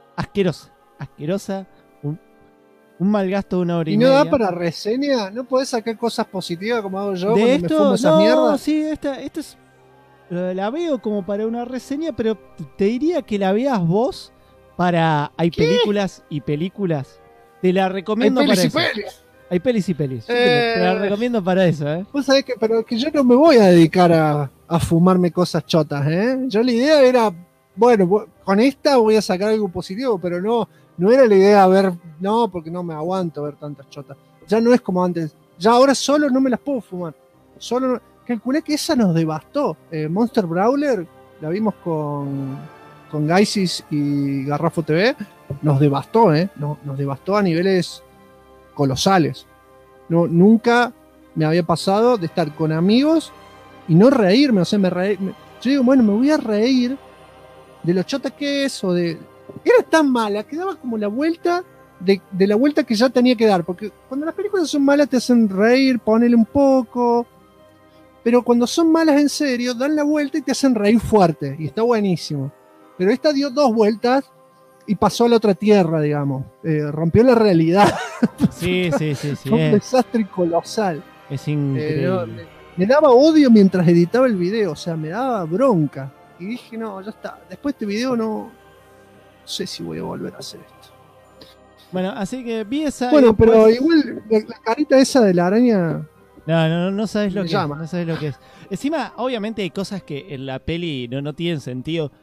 Asquerosa. Un mal gasto de 1 hora y media. ¿Y no da para reseña? ¿No podés sacar cosas positivas como hago yo de cuando esto, me fumo esas mierdas? Sí, esta es, la veo como para una reseña, pero te diría que la veas vos para... Hay películas y películas. Te la recomiendo para eso. Hay pelis y pelis. Te la recomiendo para eso, Vos sabés que, pero que yo no me voy a dedicar a fumarme cosas chotas, Yo la idea era, bueno, con esta voy a sacar algo positivo, pero no era la idea ver, no, porque no me aguanto ver tantas chotas. Ya no es como antes. Ya ahora solo no me las puedo fumar. Calculé que esa nos devastó. Monster Brawler, la vimos con Gaisis y Garrafo TV, nos devastó, nos devastó a niveles colosales. Nunca me había pasado de estar con amigos y no reírme, o sea, yo digo, bueno, me voy a reír de lo chota que es, o de... Era tan mala que daba como la vuelta de la vuelta que ya tenía que dar, porque cuando las películas son malas te hacen reír, ponele un poco, pero cuando son malas en serio dan la vuelta y te hacen reír fuerte, y está buenísimo. Pero esta dio 2 vueltas y pasó a la otra tierra, digamos, rompió la realidad. Sí. Fue un desastre colosal. Es increíble. Me daba odio mientras editaba el video, o sea, me daba bronca. Y dije, no, ya está, después de este video no sé si voy a volver a hacer esto. Bueno, así que vi esa... Bueno, pero igual la carita esa de la araña... No sabes lo que es. Encima, obviamente hay cosas que en la peli no tienen sentido.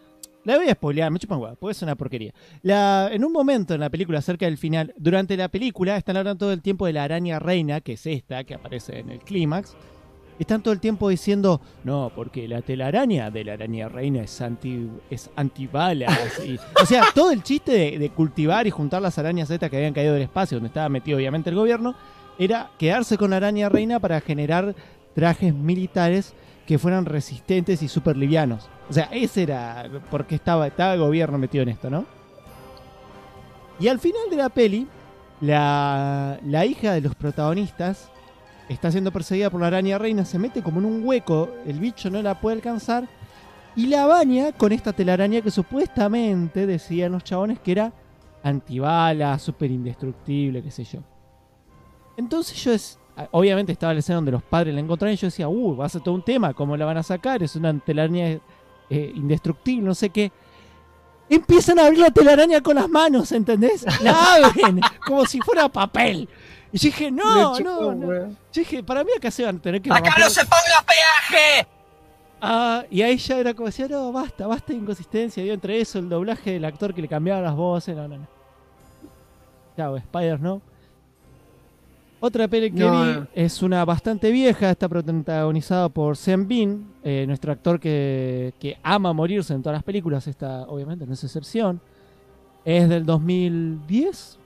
La voy a spoilear, me chupan huevo, porque es una porquería. En un momento en la película, cerca del final, durante la película, están hablando todo el tiempo de la araña reina, que es esta, que aparece en el clímax. Están todo el tiempo diciendo, no, porque la telaraña de la araña reina es antibalas. O sea, todo el chiste de cultivar y juntar las arañas estas que habían caído del espacio, donde estaba metido obviamente el gobierno, era quedarse con la araña reina para generar trajes militares que fueran resistentes y súper livianos. O sea, ese era porque estaba el gobierno metido en esto, ¿no? Y al final de la peli, la hija de los protagonistas está siendo perseguida por la araña reina, se mete como en un hueco, el bicho no la puede alcanzar y la baña con esta telaraña que supuestamente decían los chabones que era antibala, súper indestructible, qué sé yo. Entonces obviamente estaba la escena donde los padres la encontraron y yo decía, va a ser todo un tema, ¿cómo la van a sacar? Es una telaraña indestructible, no sé qué. Empiezan a abrir la telaraña con las manos, ¿entendés? La abren como si fuera papel. Y yo dije, no. Yo dije, para mí acá se van a tener que... ¡Acá no se ponga peaje! Y ahí ya era como decía, no, basta de inconsistencia. Dio entre eso, el doblaje del actor que le cambiaba las voces, no. Chao, Spider, ¿no? Otra peli que vi es una bastante vieja, está protagonizada por Sean Bean, nuestro actor que ama morirse en todas las películas, esta obviamente no es excepción. Es del 2010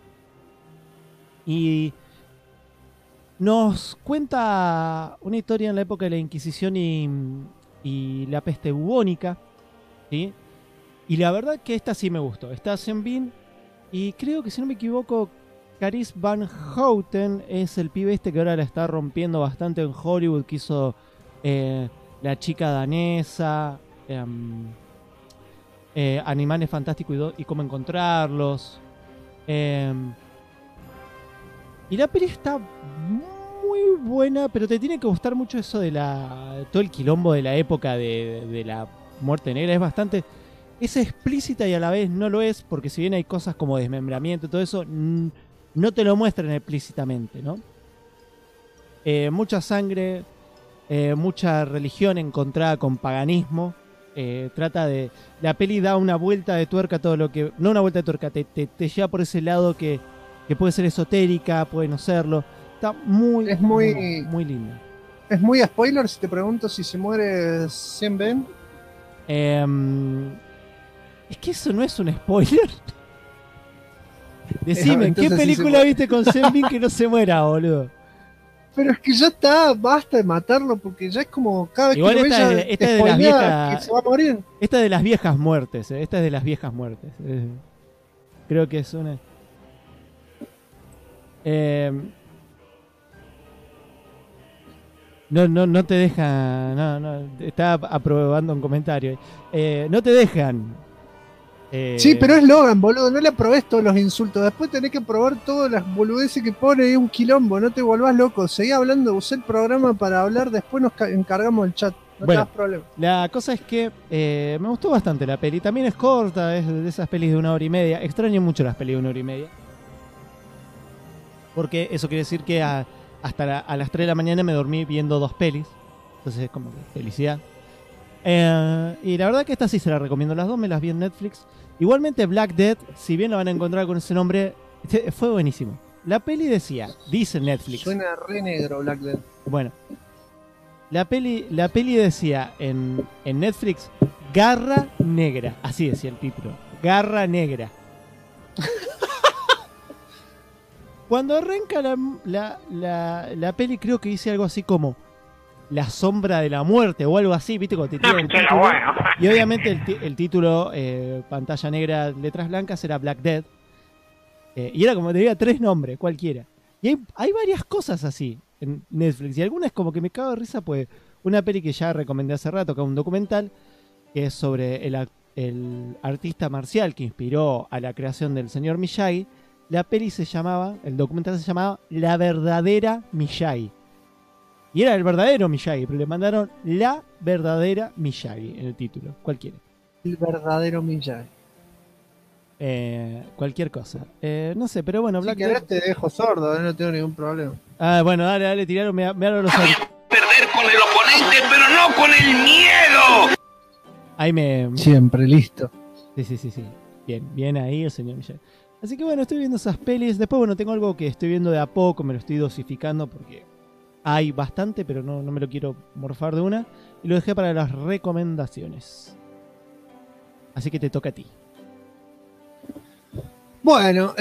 y nos cuenta una historia en la época de la Inquisición y la peste bubónica, ¿sí? Y la verdad que esta sí me gustó. Está Sean Bean y creo que, si no me equivoco, Carice Van Houten es el pibe este que ahora la está rompiendo bastante en Hollywood, que hizo La chica danesa, Animales fantásticos y cómo encontrarlos. Y la peli está muy buena, pero te tiene que gustar mucho eso de todo el quilombo de la época de la muerte negra. Es bastante... Es explícita y a la vez no lo es, porque si bien hay cosas como desmembramiento y todo eso, no te lo muestran explícitamente, ¿no? Mucha sangre, mucha religión encontrada con paganismo. Trata de... La peli da una vuelta de tuerca a todo lo que... No una vuelta de tuerca, te lleva por ese lado que puede ser esotérica, puede no serlo. Está muy linda. ¿Es muy spoiler si te pregunto si se muere Sean Bean? Es que eso no es un spoiler. Decime, ¿qué película viste con Sean Bean que no se muera, boludo? Pero es que ya está, basta de matarlo, porque ya es como cada vez igual que lo esta ve es de las viejas, que se va a morir. Esta es de las viejas muertes, esta es de las viejas muertes. Creo que es una... No te dejan... No, está aprobando un comentario. No te dejan... Sí, pero es Logan, boludo, no le aprobés todos los insultos. Después tenés que probar todas las boludeces que pone, es un quilombo, no te volvás loco. Seguí hablando, usé el programa para hablar, después nos encargamos del chat. No te das problema. La cosa es que me gustó bastante la peli. También es corta, es de esas pelis de 1 hora y media. Extraño mucho las pelis de 1 hora y media. Porque eso quiere decir que hasta a las 3 de la mañana me dormí viendo 2 pelis. Entonces es como felicidad. Y la verdad que esta sí se la recomiendo. Las 2 me las vi en Netflix. Igualmente Black Death, si bien la van a encontrar con ese nombre, fue buenísimo. La peli dice Netflix. Suena re negro Black Death. Bueno, la peli decía en Netflix, Garra Negra. Así decía el título, Garra Negra. Cuando arranca la peli, creo que dice algo así como La sombra de la muerte o algo así, ¿viste? Cuando te tiran el título. Bueno. Y obviamente el título, pantalla negra, letras blancas, era Black Death. Y era como, tenía 3 nombres, cualquiera. Y hay varias cosas así en Netflix. Y algunas como que me cago de risa, pues una peli que ya recomendé hace rato, que es un documental, que es sobre el artista marcial que inspiró a la creación del señor Miyagi. El documental se llamaba La verdadera Miyagi. Y era el verdadero Miyagi, pero le mandaron La verdadera Miyagi en el título, cualquiera. El verdadero Miyagi. Cualquier cosa. No sé, pero bueno, Black Death... te dejo sordo, no tengo ningún problema. Bueno, dale, tiraron, me abro los ojos. Perder con el oponente, pero no con el miedo. Ahí Siempre, listo. Sí. Bien ahí el señor Michel. Así que bueno, estoy viendo esas pelis. Después, bueno, tengo algo que estoy viendo de a poco, me lo estoy dosificando porque hay bastante, pero no me lo quiero morfar de una. Y lo dejé para las recomendaciones. Así que te toca a ti. Bueno,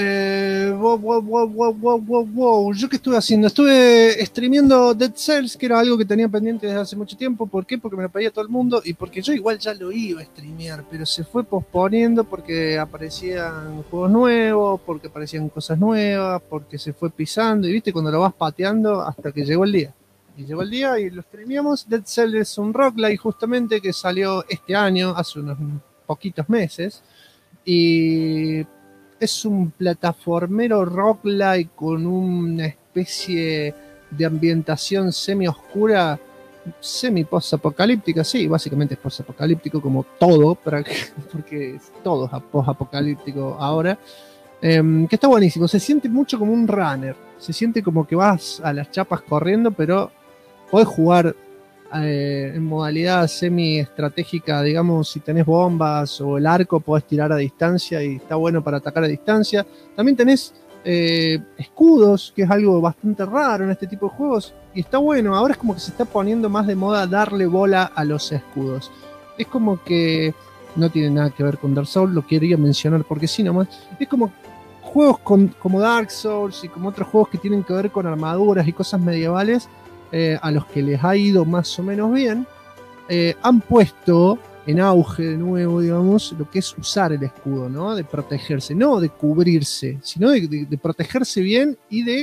¿yo qué estuve haciendo? Estuve streameando Dead Cells, que era algo que tenía pendiente desde hace mucho tiempo. ¿Por qué? Porque me lo pedía todo el mundo y porque yo igual ya lo iba a streamear, pero se fue posponiendo porque aparecían juegos nuevos, porque aparecían cosas nuevas, porque se fue pisando y viste cuando lo vas pateando hasta que llegó el día. Y llegó el día y lo streameamos. Dead Cells es un roguelike justamente que salió este año, hace unos poquitos meses, y es un plataformero roguelike con una especie de ambientación semi-oscura, semi-post-apocalíptica. Sí, básicamente es post-apocalíptico como todo, porque todo es post-apocalíptico ahora. Que está buenísimo, se siente mucho como un runner, se siente como que vas a las chapas corriendo, pero podés jugar en modalidad semi-estratégica, digamos, si tenés bombas o el arco podés tirar a distancia y está bueno para atacar a distancia. También tenés escudos, que es algo bastante raro en este tipo de juegos, y está bueno. Ahora es como que se está poniendo más de moda darle bola a los escudos. Es como que no tiene nada que ver con Dark Souls, lo quería mencionar porque sí nomás. Es como juegos como Dark Souls y como otros juegos que tienen que ver con armaduras y cosas medievales, a los que les ha ido más o menos bien, han puesto en auge de nuevo, digamos, lo que es usar el escudo, ¿no? De protegerse, no de cubrirse, sino de protegerse bien y de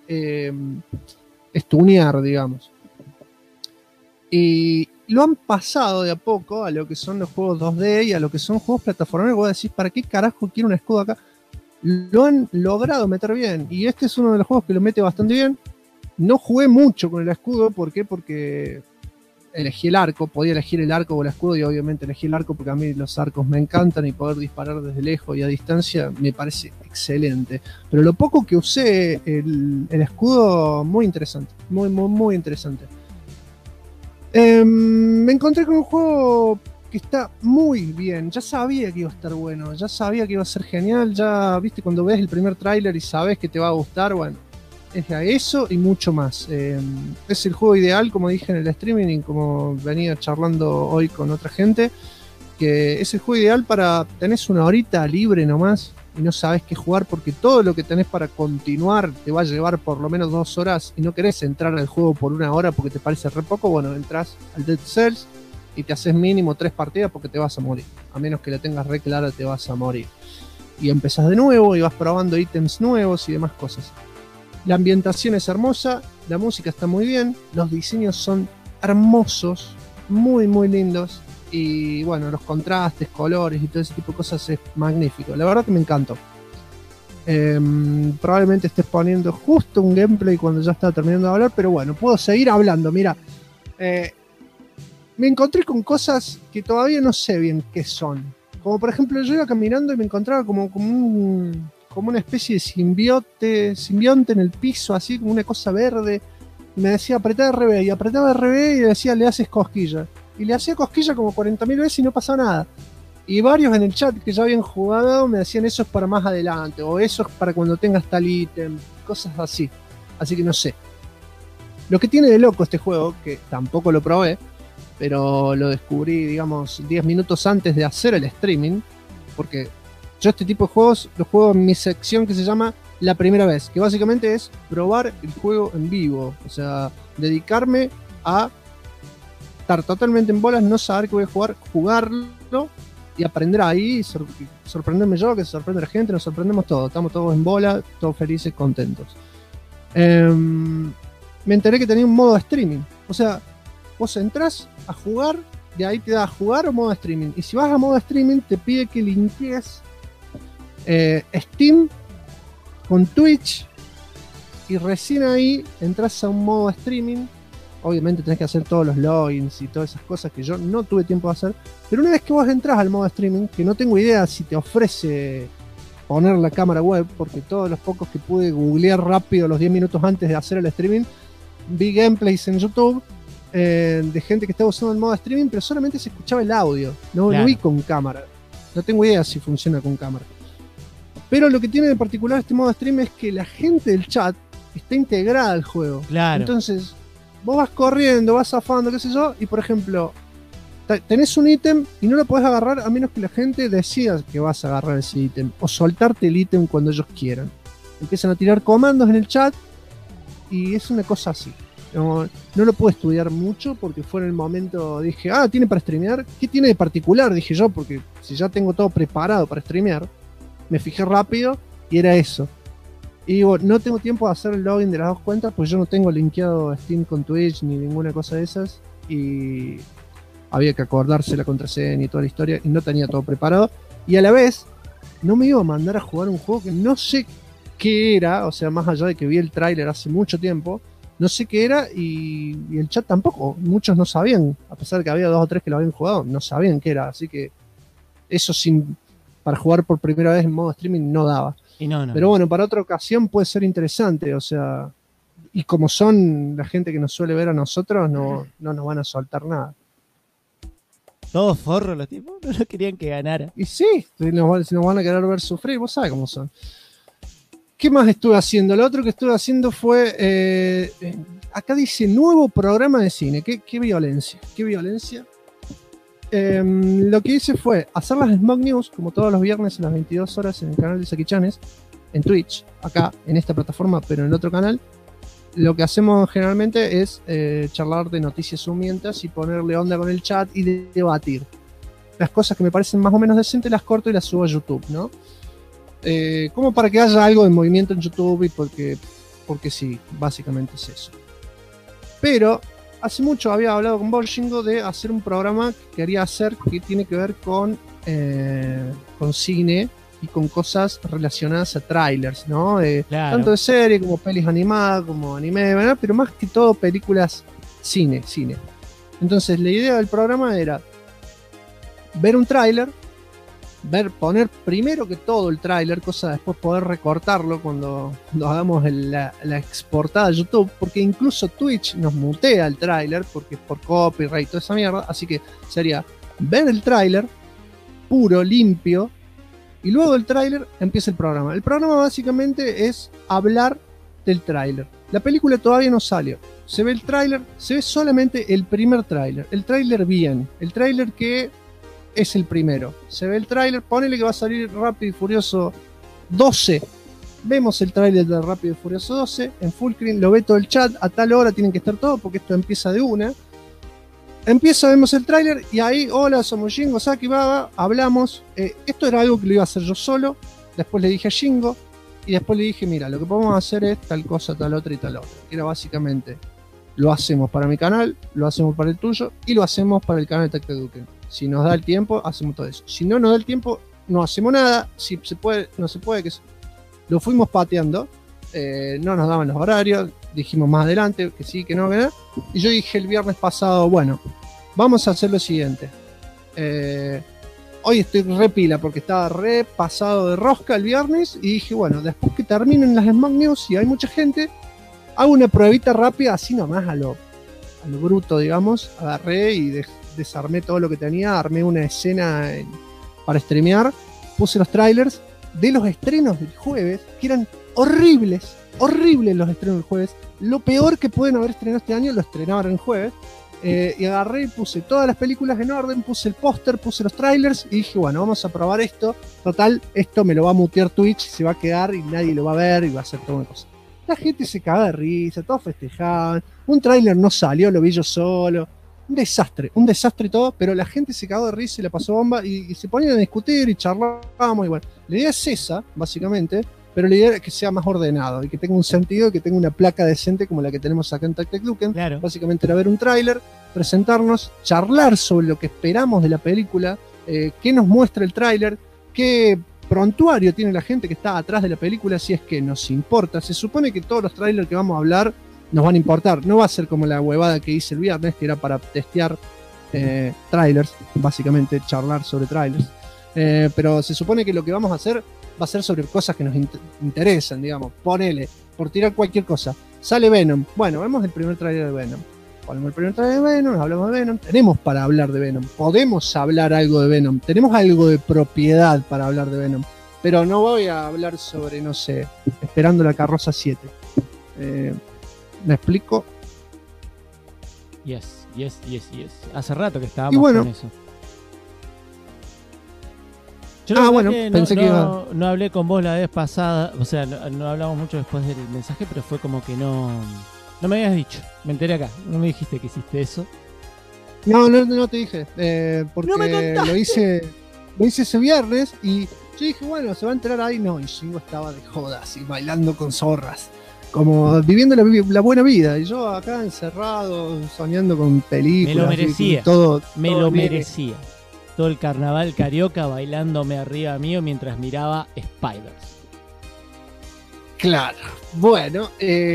stunear, digamos. Y lo han pasado de a poco a lo que son los juegos 2D y a lo que son juegos plataformeros. Vos decís, ¿para qué carajo quiero un escudo acá? Lo han logrado meter bien, y este es uno de los juegos que lo mete bastante bien. No jugué mucho con el escudo, ¿por qué? Porque elegí el arco, podía elegir el arco o el escudo, y obviamente elegí el arco porque a mí los arcos me encantan y poder disparar desde lejos y a distancia me parece excelente. Pero lo poco que usé el escudo, muy interesante, muy interesante. Me encontré con un juego que está muy bien, ya sabía que iba a estar bueno, ya sabía que iba a ser genial, ya viste cuando ves el primer tráiler y sabes que te va a gustar, bueno. Es a eso y mucho más. Es el juego ideal, como dije en el streaming y como venía charlando hoy con otra gente, que es el juego ideal para tenés una horita libre nomás y no sabes qué jugar porque todo lo que tenés para continuar te va a llevar por lo menos 2 horas y no querés entrar al juego por 1 hora porque te parece re poco. Bueno, entras al Dead Cells y te haces mínimo 3 partidas porque te vas a morir. A menos que la tengas re clara, te vas a morir. Y empezás de nuevo y vas probando ítems nuevos y demás cosas. La ambientación es hermosa, la música está muy bien, los diseños son hermosos, muy lindos, y bueno, los contrastes, colores y todo ese tipo de cosas es magnífico. La verdad que me encantó. Probablemente estés poniendo justo un gameplay cuando ya estaba terminando de hablar, pero bueno, puedo seguir hablando. Mira, me encontré con cosas que todavía no sé bien qué son. Como por ejemplo, yo iba caminando y me encontraba como una especie de simbionte en el piso, así como una cosa verde. Y me decía, apretá RB, y apretaba RB y decía, le haces cosquilla. Y le hacía cosquilla como 40.000 veces y no pasaba nada. Y varios en el chat que ya habían jugado me decían, eso es para más adelante, o eso es para cuando tengas tal ítem, cosas así. Así que no sé. Lo que tiene de loco este juego, que tampoco lo probé, pero lo descubrí, digamos, 10 minutos antes de hacer el streaming, porque yo este tipo de juegos los juego en mi sección que se llama La Primera Vez, que básicamente es probar el juego en vivo, o sea, dedicarme a estar totalmente en bolas, no saber qué voy a jugar, jugarlo y aprender ahí, sorprenderme yo, que se sorprende la gente, nos sorprendemos todos, estamos todos en bola, todos felices, contentos. Me enteré que tenía un modo de streaming, o sea, vos entras a jugar, de ahí te da a jugar o modo de streaming, y si vas a modo de streaming te pide que linkees Steam con Twitch y recién ahí entras a un modo de streaming. Obviamente tenés que hacer todos los logins y todas esas cosas que yo no tuve tiempo de hacer, pero una vez que vos entras al modo de streaming, que no tengo idea si te ofrece poner la cámara web, porque todos los pocos que pude googlear rápido los 10 minutos antes de hacer el streaming, vi gameplays en YouTube de gente que estaba usando el modo de streaming, pero solamente se escuchaba el audio, no vi con cámara. No tengo idea si funciona con cámara. Pero lo que tiene de particular este modo stream es que la gente del chat está integrada al juego. Claro. Entonces, vos vas corriendo, vas zafando, qué sé yo, y por ejemplo, tenés un ítem y no lo podés agarrar a menos que la gente decida que vas a agarrar ese ítem, o soltarte el ítem cuando ellos quieran. Empiezan a tirar comandos en el chat y es una cosa así. No lo pude estudiar mucho porque fue en el momento, dije, ¿tiene para streamear? ¿Qué tiene de particular? Dije yo, porque si ya tengo todo preparado para streamear, me fijé rápido y era eso. Y digo, no tengo tiempo de hacer el login de las dos cuentas, pues yo no tengo linkeado Steam con Twitch ni ninguna cosa de esas, y había que acordarse la contraseña y toda la historia, y no tenía todo preparado, y a la vez no me iba a mandar a jugar un juego que no sé qué era, o sea, más allá de que vi el tráiler hace mucho tiempo, no sé qué era, y el chat tampoco, muchos no sabían, a pesar de que había 2 o 3 que lo habían jugado, no sabían qué era, así que eso para jugar por primera vez en modo streaming no daba. Y no. Pero bueno, para otra ocasión puede ser interesante, o sea, y como son la gente que nos suele ver a nosotros, no nos van a soltar nada. Todos forros los tipos, no querían que ganara. Y sí, si nos van a querer ver sufrir, vos sabés cómo son. ¿Qué más estuve haciendo? Lo otro que estuve haciendo fue, acá dice nuevo programa de cine. Qué violencia, qué violencia. Lo que hice fue hacer las Smog News, como todos los viernes a las 22 horas en el canal de Saki Chanes, en Twitch, acá, en esta plataforma, pero en el otro canal. Lo que hacemos generalmente es charlar de noticias humientas y ponerle onda con el chat y debatir. Las cosas que me parecen más o menos decentes las corto y las subo a YouTube, ¿no? Como para que haya algo de movimiento en YouTube y porque sí, básicamente es eso. Pero hace mucho había hablado con Bolshingo de hacer un programa que quería hacer que tiene que ver con cine y con cosas relacionadas a trailers, ¿no? Claro. Tanto de serie como pelis animadas, como anime, ¿verdad? Pero más que todo películas cine. Entonces la idea del programa era ver un tráiler, poner primero que todo el tráiler, cosa de después poder recortarlo cuando hagamos la exportada a YouTube, porque incluso Twitch nos mutea el tráiler porque es por copyright y toda esa mierda, así que sería ver el tráiler puro, limpio, y luego del tráiler empieza el programa. El programa básicamente es hablar del tráiler. La película todavía no salió. Se ve el tráiler, se ve solamente el primer tráiler. El tráiler bien, el tráiler que es el primero. Se ve el tráiler, ponele que va a salir Rápido y Furioso 12. Vemos el tráiler de Rápido y Furioso 12 en full screen, lo ve todo el chat, a tal hora tienen que estar todos porque esto empieza de una. Vemos el tráiler y ahí, hola, somos Shingo, Saki, Baba, hablamos. Esto era algo que lo iba a hacer yo solo, después le dije a Shingo y después le dije, mira, lo que podemos hacer es tal cosa, tal otra y tal otra. Era básicamente, lo hacemos para mi canal, lo hacemos para el tuyo y lo hacemos para el canal de Tactaduken. Si nos da el tiempo, hacemos todo eso. Si no nos da el tiempo, no hacemos nada. Si se puede, no se puede, que lo fuimos pateando. No nos daban los horarios. Dijimos más adelante que sí, que no, que no. Y yo dije el viernes pasado, bueno, vamos a hacer lo siguiente. Hoy estoy re pila porque estaba re pasado de rosca el viernes. Y dije, bueno, después que terminen las Smog News y hay mucha gente, hago una pruebita rápida, así nomás a lo bruto, digamos. Agarré y desarmé todo lo que tenía, armé una escena para streamear, puse los trailers de los estrenos del jueves, que eran horribles los estrenos del jueves, lo peor que pueden haber estrenado este año, lo estrenaban el jueves, y agarré y puse todas las películas en orden, puse el póster, puse los trailers, y dije, bueno, vamos a probar esto, total, esto me lo va a mutear Twitch, se va a quedar y nadie lo va a ver, y va a ser toda una cosa. La gente se caga de risa, todos festejaban, un trailer no salió, lo vi yo solo, un desastre todo, pero la gente se cagó de risa y la pasó bomba y se ponían a discutir y charlábamos y bueno, la idea es esa, básicamente, pero la idea es que sea más ordenado y que tenga un sentido y que tenga una placa decente como la que tenemos acá en Tactaduken. Claro. Básicamente era ver un tráiler, presentarnos, charlar sobre lo que esperamos de la película, qué nos muestra el tráiler, qué prontuario tiene la gente que está atrás de la película, si es que nos importa. Se supone que todos los trailers que vamos a hablar nos van a importar, no va a ser como la huevada que hice el viernes, que era para testear trailers, básicamente charlar sobre trailers, pero se supone que lo que vamos a hacer va a ser sobre cosas que nos interesan, digamos. Ponele, por tirar cualquier cosa, sale Venom, bueno, vemos el primer trailer de Venom, ponemos el primer trailer de Venom, hablamos de Venom, tenemos para hablar de Venom, podemos hablar algo de Venom, tenemos algo de propiedad para hablar de Venom, pero no voy a hablar sobre, no sé, Esperando la Carroza 7. ¿Me explico? Yes. Hace rato que estábamos con eso. Yo pensé que iba... no hablé con vos la vez pasada, o sea, no hablamos mucho después del mensaje, pero fue como que no me habías dicho. Me enteré acá, no me dijiste que hiciste eso. No te dije, porque no me lo hice ese viernes y yo dije, bueno, se va a enterar ahí. No, y Shingo estaba de jodas y bailando con zorras, como viviendo la buena vida, y yo acá encerrado, soñando con películas. Me lo merecía, me lo merecía. Todo el carnaval carioca bailándome arriba mío mientras miraba Spiders. Claro, bueno,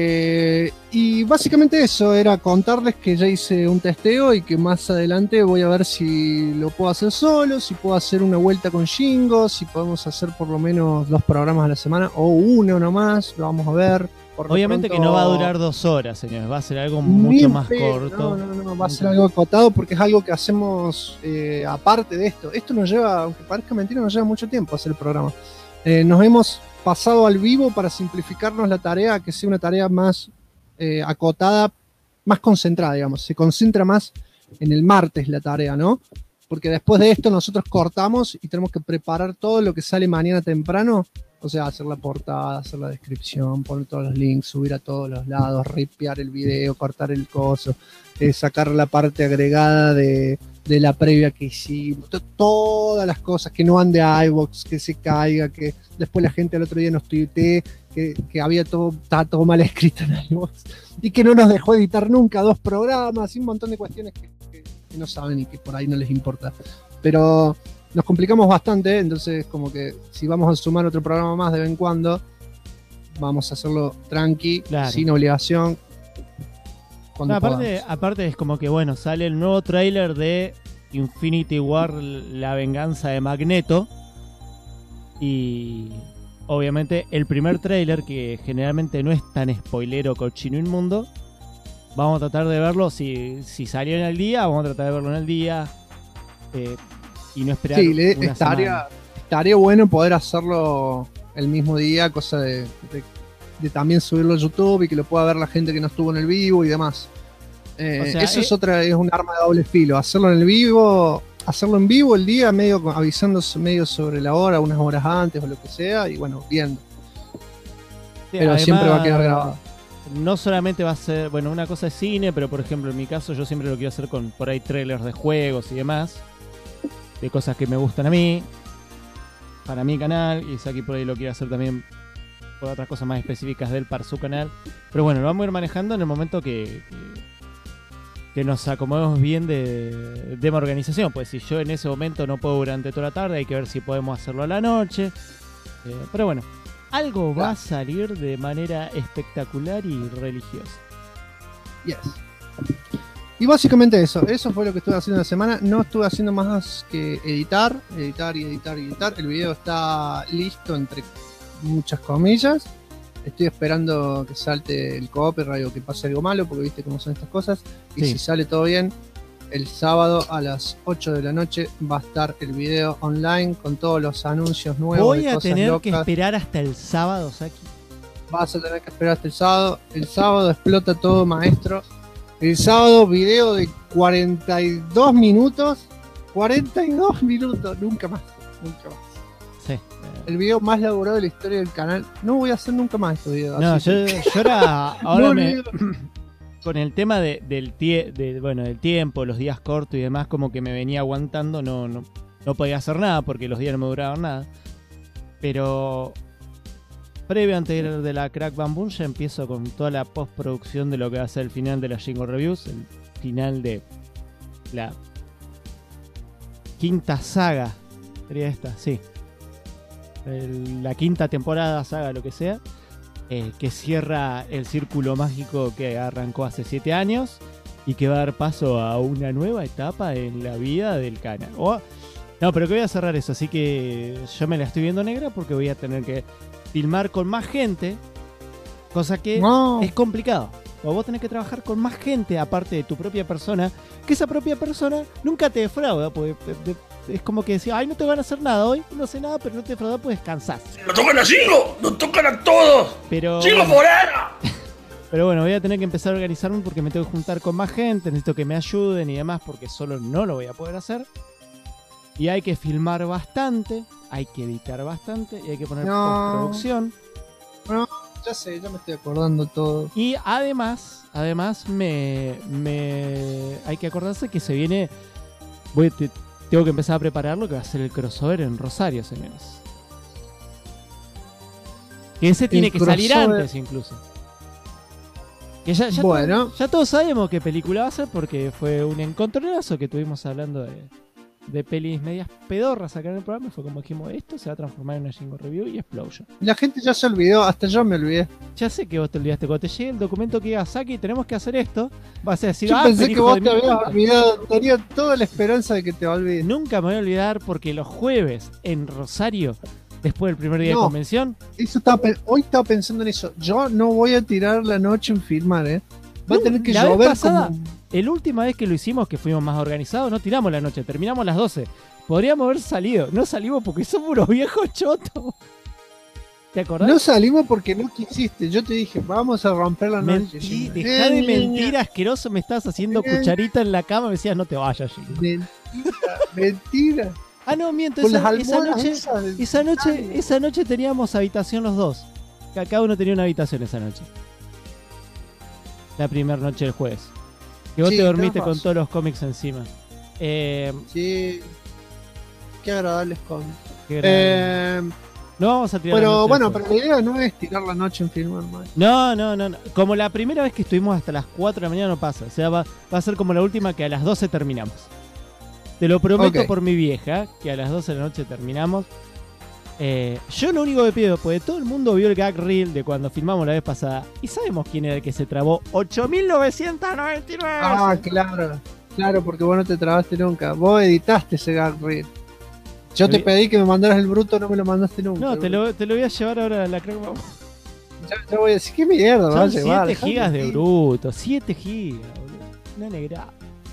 y básicamente eso era contarles que ya hice un testeo y que más adelante voy a ver si lo puedo hacer solo, si puedo hacer una vuelta con Shingo, si podemos hacer por lo menos 2 programas a la semana o uno nomás, lo vamos a ver. Obviamente que no va a durar 2 horas, señores, va a ser algo mucho más corto. No, va a ser algo acotado porque es algo que hacemos aparte de esto. Esto nos lleva, aunque parezca mentira, nos lleva mucho tiempo hacer el programa. Nos hemos pasado al vivo para simplificarnos la tarea, que sea una tarea más acotada, más concentrada, digamos. Se concentra más en el martes la tarea, ¿no? Porque después de esto nosotros cortamos y tenemos que preparar todo lo que sale mañana temprano. O sea, hacer la portada, hacer la descripción, poner todos los links, subir a todos los lados, ripear el video, cortar el coso, sacar la parte agregada de la previa que hicimos, todas las cosas, que no ande a iVoox, que se caiga, que después la gente al otro día nos tuitee que estaba todo mal escrito en iVoox y que no nos dejó editar nunca 2 programas y un montón de cuestiones que no saben y que por ahí no les importa. Pero nos complicamos bastante, entonces como que si vamos a sumar otro programa más de vez en cuando, vamos a hacerlo tranqui, claro, sin obligación. No, aparte es como que bueno, sale el nuevo tráiler de Infinity War, la venganza de Magneto, y obviamente el primer tráiler, que generalmente no es tan spoilero, cochino inmundo, vamos a tratar de verlo, si salió en el día, vamos a tratar de verlo en el día, y no esperar una semana. Estaría bueno poder hacerlo el mismo día, cosa de también subirlo a YouTube y que lo pueda ver la gente que no estuvo en el vivo y demás. O sea, eso es un arma de doble filo. Hacerlo en vivo el día, medio avisándose medio sobre la hora, unas horas antes o lo que sea, y bueno, viendo. Pero además, siempre va a quedar grabado. No solamente va a ser, bueno, una cosa es cine, pero por ejemplo en mi caso yo siempre lo quiero hacer con por ahí trailers de juegos y demás, de cosas que me gustan a mí, para mi canal, y Saki por ahí lo quiere hacer también por otras cosas más específicas de él para su canal. Pero bueno, lo vamos a ir manejando en el momento que nos acomodemos bien de mi organización. Pues si yo en ese momento no puedo durante toda la tarde, hay que ver si podemos hacerlo a la noche. Pero bueno, algo va a salir de manera espectacular y religiosa. Yes. Y básicamente eso fue lo que estuve haciendo la semana. No estuve haciendo más que editar. El video está listo, entre muchas comillas. Estoy esperando que salte el copyright o que pase algo malo, porque viste cómo son estas cosas. Y si sale todo bien, el sábado a las 8 de la noche va a estar el video online con todos los anuncios nuevos. Voy a tener que esperar hasta el sábado, Saki. Vas a tener que esperar hasta el sábado. El sábado explota todo, maestro. El sábado, video de 42 minutos. 42 minutos, nunca más. Sí. El video más laburado de la historia del canal. No voy a hacer nunca más este video. No, yo ahora con el tema del tiempo, los días cortos y demás, como que me venía aguantando, no podía hacer nada porque los días no me duraban nada. Pero previo antes de la Crack Bam Boom ya empiezo con toda la postproducción de lo que va a ser el final de la Jingle Reviews, el final de la quinta saga. ¿Sería esta? Sí. La quinta temporada, saga, lo que sea, que cierra el círculo mágico que arrancó hace 7 años y que va a dar paso a una nueva etapa en la vida del canal. No, pero que voy a cerrar eso, así que yo me la estoy viendo negra porque voy a tener que filmar con más gente, cosa que es complicado. o vos tenés que trabajar con más gente aparte de tu propia persona, que esa propia persona nunca te defrauda, porque es como que decía, ay, no te van a hacer nada hoy, no sé nada, pero no te defrauda, pues descansás. ¡Nos tocan a 5! ¡Nos tocan a todos! Pero, ¡5 Morena! Pero bueno, voy a tener que empezar a organizarme porque me tengo que juntar con más gente, necesito que me ayuden y demás, porque solo no lo voy a poder hacer. Y hay que filmar bastante, hay que editar bastante y hay que poner postproducción. No, ya sé, ya me estoy acordando todo. Y además me hay que acordarse que se viene, tengo que empezar a preparar lo que va a ser el crossover en Rosario, señores. Que ese tiene que salir antes incluso. Que ya todos sabemos qué película va a ser porque fue un encontronazo que tuvimos hablando de pelis medias pedorras acá en el programa. Fue como dijimos, esto se va a transformar en una Jingo Review y Explosion. La gente ya se olvidó, hasta yo me olvidé. Ya sé que vos te olvidaste. Cuando te llegue el documento que diga, Saki, tenemos que hacer esto, vas a decir, yo pensé que vos te habías olvidado. Tenía toda la esperanza de que te olvides. Nunca me voy a olvidar porque los jueves en Rosario, después del primer día de convención. Hoy estaba pensando en eso. Yo no voy a tirar la noche en filmar, Va a tener que llover pasada, la última vez que lo hicimos, que fuimos más organizados, no tiramos la noche, terminamos a las 12. Podríamos haber salido. No salimos porque somos unos viejos chotos. ¿Te acordás? No salimos porque no quisiste. Yo te dije, vamos a romper la noche. Dejá de mentir, asqueroso. Me estás haciendo cucharita en la cama. Me decías, no te vayas, Gino. Mentira. Ah, no, miento. Esa noche teníamos habitación los dos. Cada uno tenía una habitación esa noche. La primera noche del jueves. Que vos te dormiste con todos los cómics encima. Sí. Qué agradables cómics. No vamos a tirar pero bueno, pero la idea no es tirar la noche en filmar más. No. Como la primera vez que estuvimos hasta las 4 de la mañana no pasa. O sea, va a ser como la última que a las 12 terminamos. Te lo prometo por mi vieja, que a las 12 de la noche terminamos. Yo lo único que pido, porque todo el mundo vio el gag reel de cuando filmamos la vez pasada, y sabemos quién era el que se trabó 8.999. Ah, claro, porque vos no te trabaste nunca. Vos editaste ese gag reel. Yo te pedí que me mandaras el bruto, no me lo mandaste nunca. No, te lo voy a llevar ahora a la crack. Ya voy a decir, ¿qué mierda va a llevar? 7 gigas de bruto, 7 gigas, boludo. Una negra.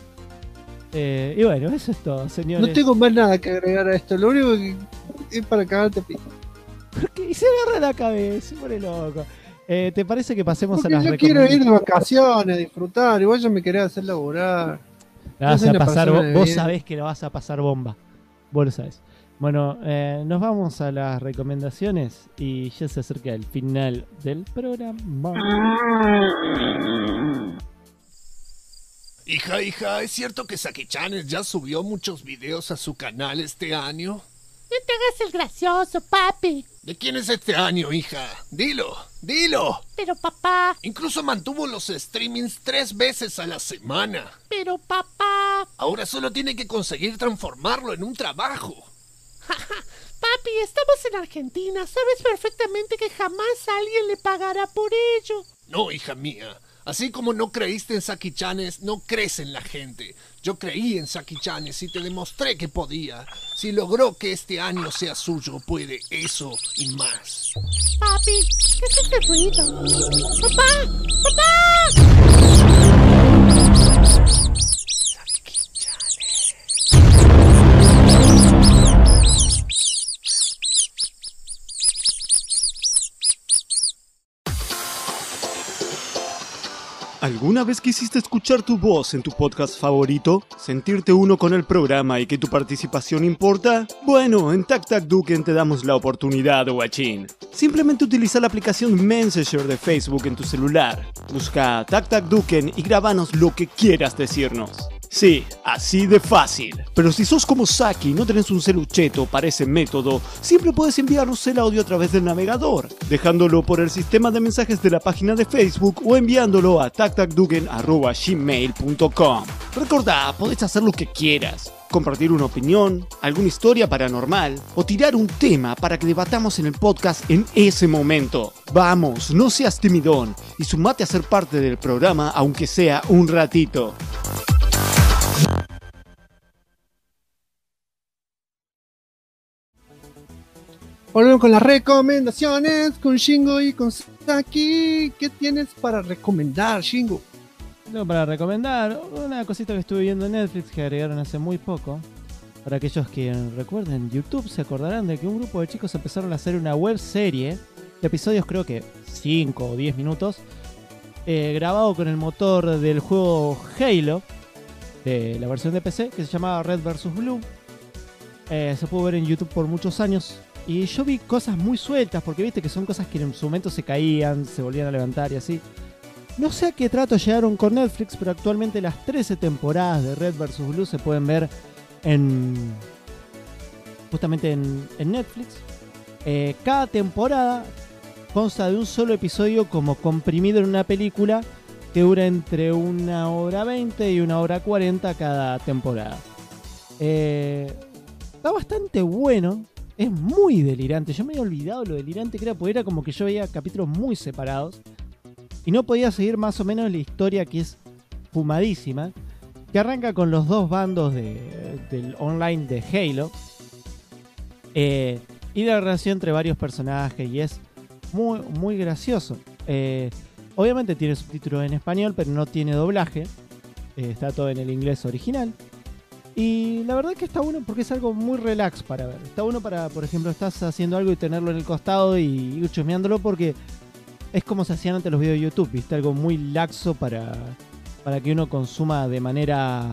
Y bueno, eso es todo, señores. No tengo más nada que agregar a esto. Lo único que es para cagarte pico. Y se agarra la cabeza, se pone loco. ¿Te parece que pasemos a las recomendaciones? Yo quiero ir de vacaciones, disfrutar. Igual yo me quería hacer laburar. Vos sabés que la vas a pasar bomba. Vos lo sabés. Bueno, nos vamos a las recomendaciones y ya se acerca el final del programa. Hija, ¿es cierto que Saki-chan ya subió muchos videos a su canal este año? No te hagas el gracioso, papi. ¿De quién es este año, hija? Dilo. Pero papá. Incluso mantuvo los streamings 3 veces a la semana. Pero papá. Ahora solo tiene que conseguir transformarlo en un trabajo. Papi, estamos en Argentina. Sabes perfectamente que jamás alguien le pagará por ello. No, hija mía. Así como no creíste en Saki-chanes, no crees en la gente. Yo creí en Saki-chanes y te demostré que podía. Si logró que este año sea suyo, puede eso y más. Papi, ¿qué es este ruido? ¡Papá! ¿Alguna vez quisiste escuchar tu voz en tu podcast favorito? ¿Sentirte uno con el programa y que tu participación importa? Bueno, en TacTacDuken te damos la oportunidad, guachín. Simplemente utiliza la aplicación Messenger de Facebook en tu celular. Busca TacTacDuken y grabanos lo que quieras decirnos. Sí, así de fácil. Pero si sos como Saki y no tenés un celucheto para ese método, siempre puedes enviarnos el audio a través del navegador, dejándolo por el sistema de mensajes de la página de Facebook o enviándolo a tactacduken@gmail.com. Recordá, podés hacer lo que quieras. Compartir una opinión, alguna historia paranormal o tirar un tema para que debatamos en el podcast en ese momento. Vamos, no seas timidón y sumate a ser parte del programa aunque sea un ratito. Volvemos con las recomendaciones, con Shingo y con aquí. ¿Qué tienes para recomendar, Shingo? Tengo para recomendar una cosita que estuve viendo en Netflix que agregaron hace muy poco. Para aquellos que recuerden YouTube, se acordarán de que un grupo de chicos empezaron a hacer una web serie de episodios, creo que 5 o 10 minutos, grabado con el motor del juego Halo, de la versión de PC, que se llamaba Red vs. Blue. Se pudo ver en YouTube por muchos años. Y yo vi cosas muy sueltas, porque viste que son cosas que en su momento se caían, se volvían a levantar y así. No sé a qué trato llegaron con Netflix, pero actualmente las 13 temporadas de Red vs. Blue se pueden ver justamente en Netflix. Cada temporada consta de un solo episodio como comprimido en una película que dura entre 1 hora 20 y 1 hora 40 cada temporada. Está bastante bueno. Es muy delirante. Yo me había olvidado lo delirante que era, porque era como que yo veía capítulos muy separados y no podía seguir más o menos la historia, que es fumadísima, que arranca con los dos bandos del online de Halo y la relación entre varios personajes, y es muy, muy gracioso. Obviamente tiene subtítulos en español, pero no tiene doblaje. Está todo en el inglés original. Y la verdad que está bueno porque es algo muy relax para ver. Está bueno para, por ejemplo, estás haciendo algo y tenerlo en el costado y ir chusmeándolo, porque es como se hacían antes los videos de YouTube, ¿viste? Algo muy laxo para que uno consuma de manera,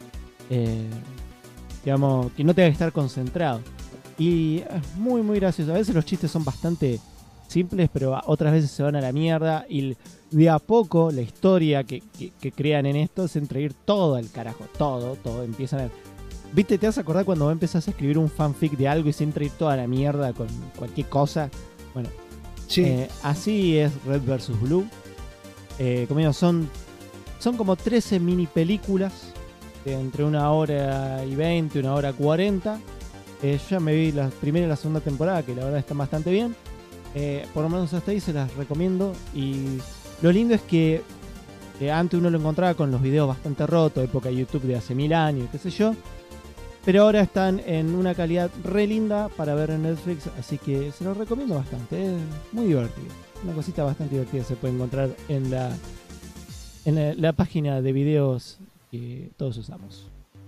digamos, que no tenga que estar concentrado. Y es muy, muy gracioso. A veces los chistes son bastante simples, pero otras veces se van a la mierda. Y de a poco la historia que crean en esto es entre ir todo al carajo. Todo. Empiezan a... ¿Viste? ¿Te vas a acordar cuando empezás a escribir un fanfic de algo y se entra a ir toda la mierda con cualquier cosa? Bueno, sí. Así es Red vs. Blue. Como digo, son como 13 mini películas de entre 1 hora y 20, 1 hora 40. Yo ya me vi la primera y la segunda temporada, que la verdad están bastante bien. Por lo menos hasta ahí se las recomiendo. Y lo lindo es que antes uno lo encontraba con los videos bastante rotos, época de YouTube de hace 1000 años, qué sé yo. Pero ahora están en una calidad re linda para ver en Netflix, así que se los recomiendo bastante. Es muy divertido. Una cosita bastante divertida se puede encontrar en la página de videos que todos usamos.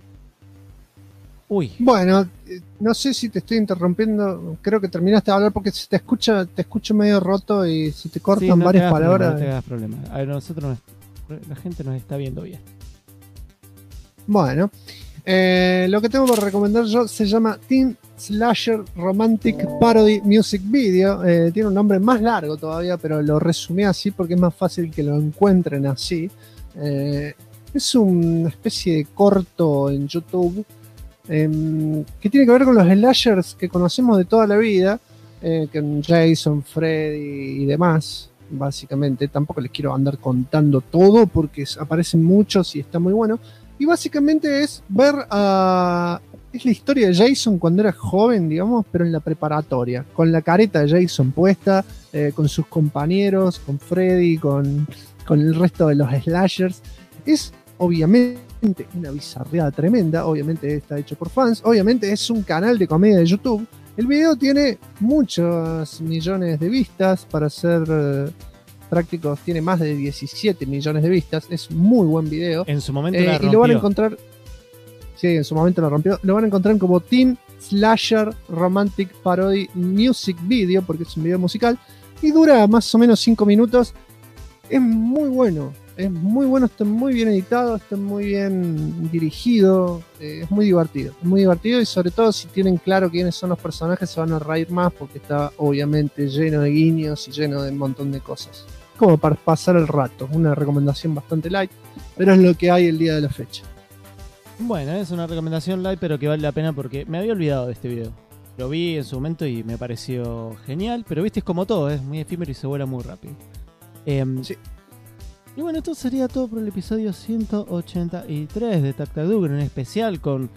Uy. Bueno, no sé si te estoy interrumpiendo. Creo que terminaste de hablar porque se te escucho medio roto y se te cortan sí, no varias palabras. No te hagas problema. A ver, la gente nos está viendo bien. Bueno, lo que tengo para recomendar yo se llama Teen Slasher Romantic Parody Music Video. Tiene un nombre más largo todavía, pero lo resumí así porque es más fácil que lo encuentren así. Es una especie de corto en YouTube que tiene que ver con los slashers que conocemos de toda la vida, con Jason, Freddy y demás. Básicamente, tampoco les quiero andar contando todo porque aparecen muchos y está muy bueno. Y básicamente es ver es la historia de Jason cuando era joven, digamos, pero en la preparatoria, con la careta de Jason puesta, con sus compañeros, con Freddy, con el resto de los slashers. Es obviamente una bizarreada tremenda, obviamente está hecho por fans, obviamente es un canal de comedia de YouTube. El video tiene muchos millones de vistas, para ser prácticos tiene más de 17 millones de vistas, es muy buen video. En su momento la rompió. Y lo van a encontrar, sí, en su momento lo rompió, lo van a encontrar como Teen Slasher Romantic Parody Music Video, porque es un video musical, y dura más o menos 5 minutos, es muy bueno. Es muy bueno, está muy bien editado, está muy bien dirigido, es muy divertido y sobre todo si tienen claro quiénes son los personajes se van a reír más porque está obviamente lleno de guiños y lleno de un montón de cosas. Como para pasar el rato, una recomendación bastante light, pero es lo que hay el día de la fecha. Bueno, es una recomendación light pero que vale la pena porque me había olvidado de este video. Lo vi en su momento y me pareció genial, pero viste, es como todo, es muy efímero y se vuela muy rápido. Sí. Y bueno, esto sería todo por el episodio 183 de Tactaduc, en un especial con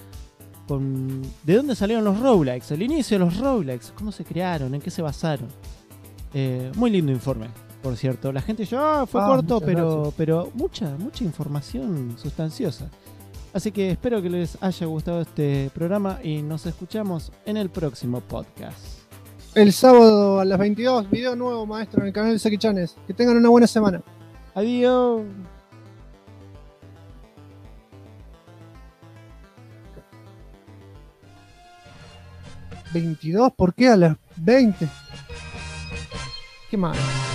de dónde salieron los roguelikes, el inicio de los roguelikes, cómo se crearon, en qué se basaron. Muy lindo informe, por cierto. La gente dice, fue corto, pero mucha información sustanciosa. Así que espero que les haya gustado este programa y nos escuchamos en el próximo podcast. el sábado a las 22. Video nuevo, maestro, en el canal de Seki Chanes. Que tengan una buena semana. Adiós. ¿22? ¿Por qué a las 20? Qué mal.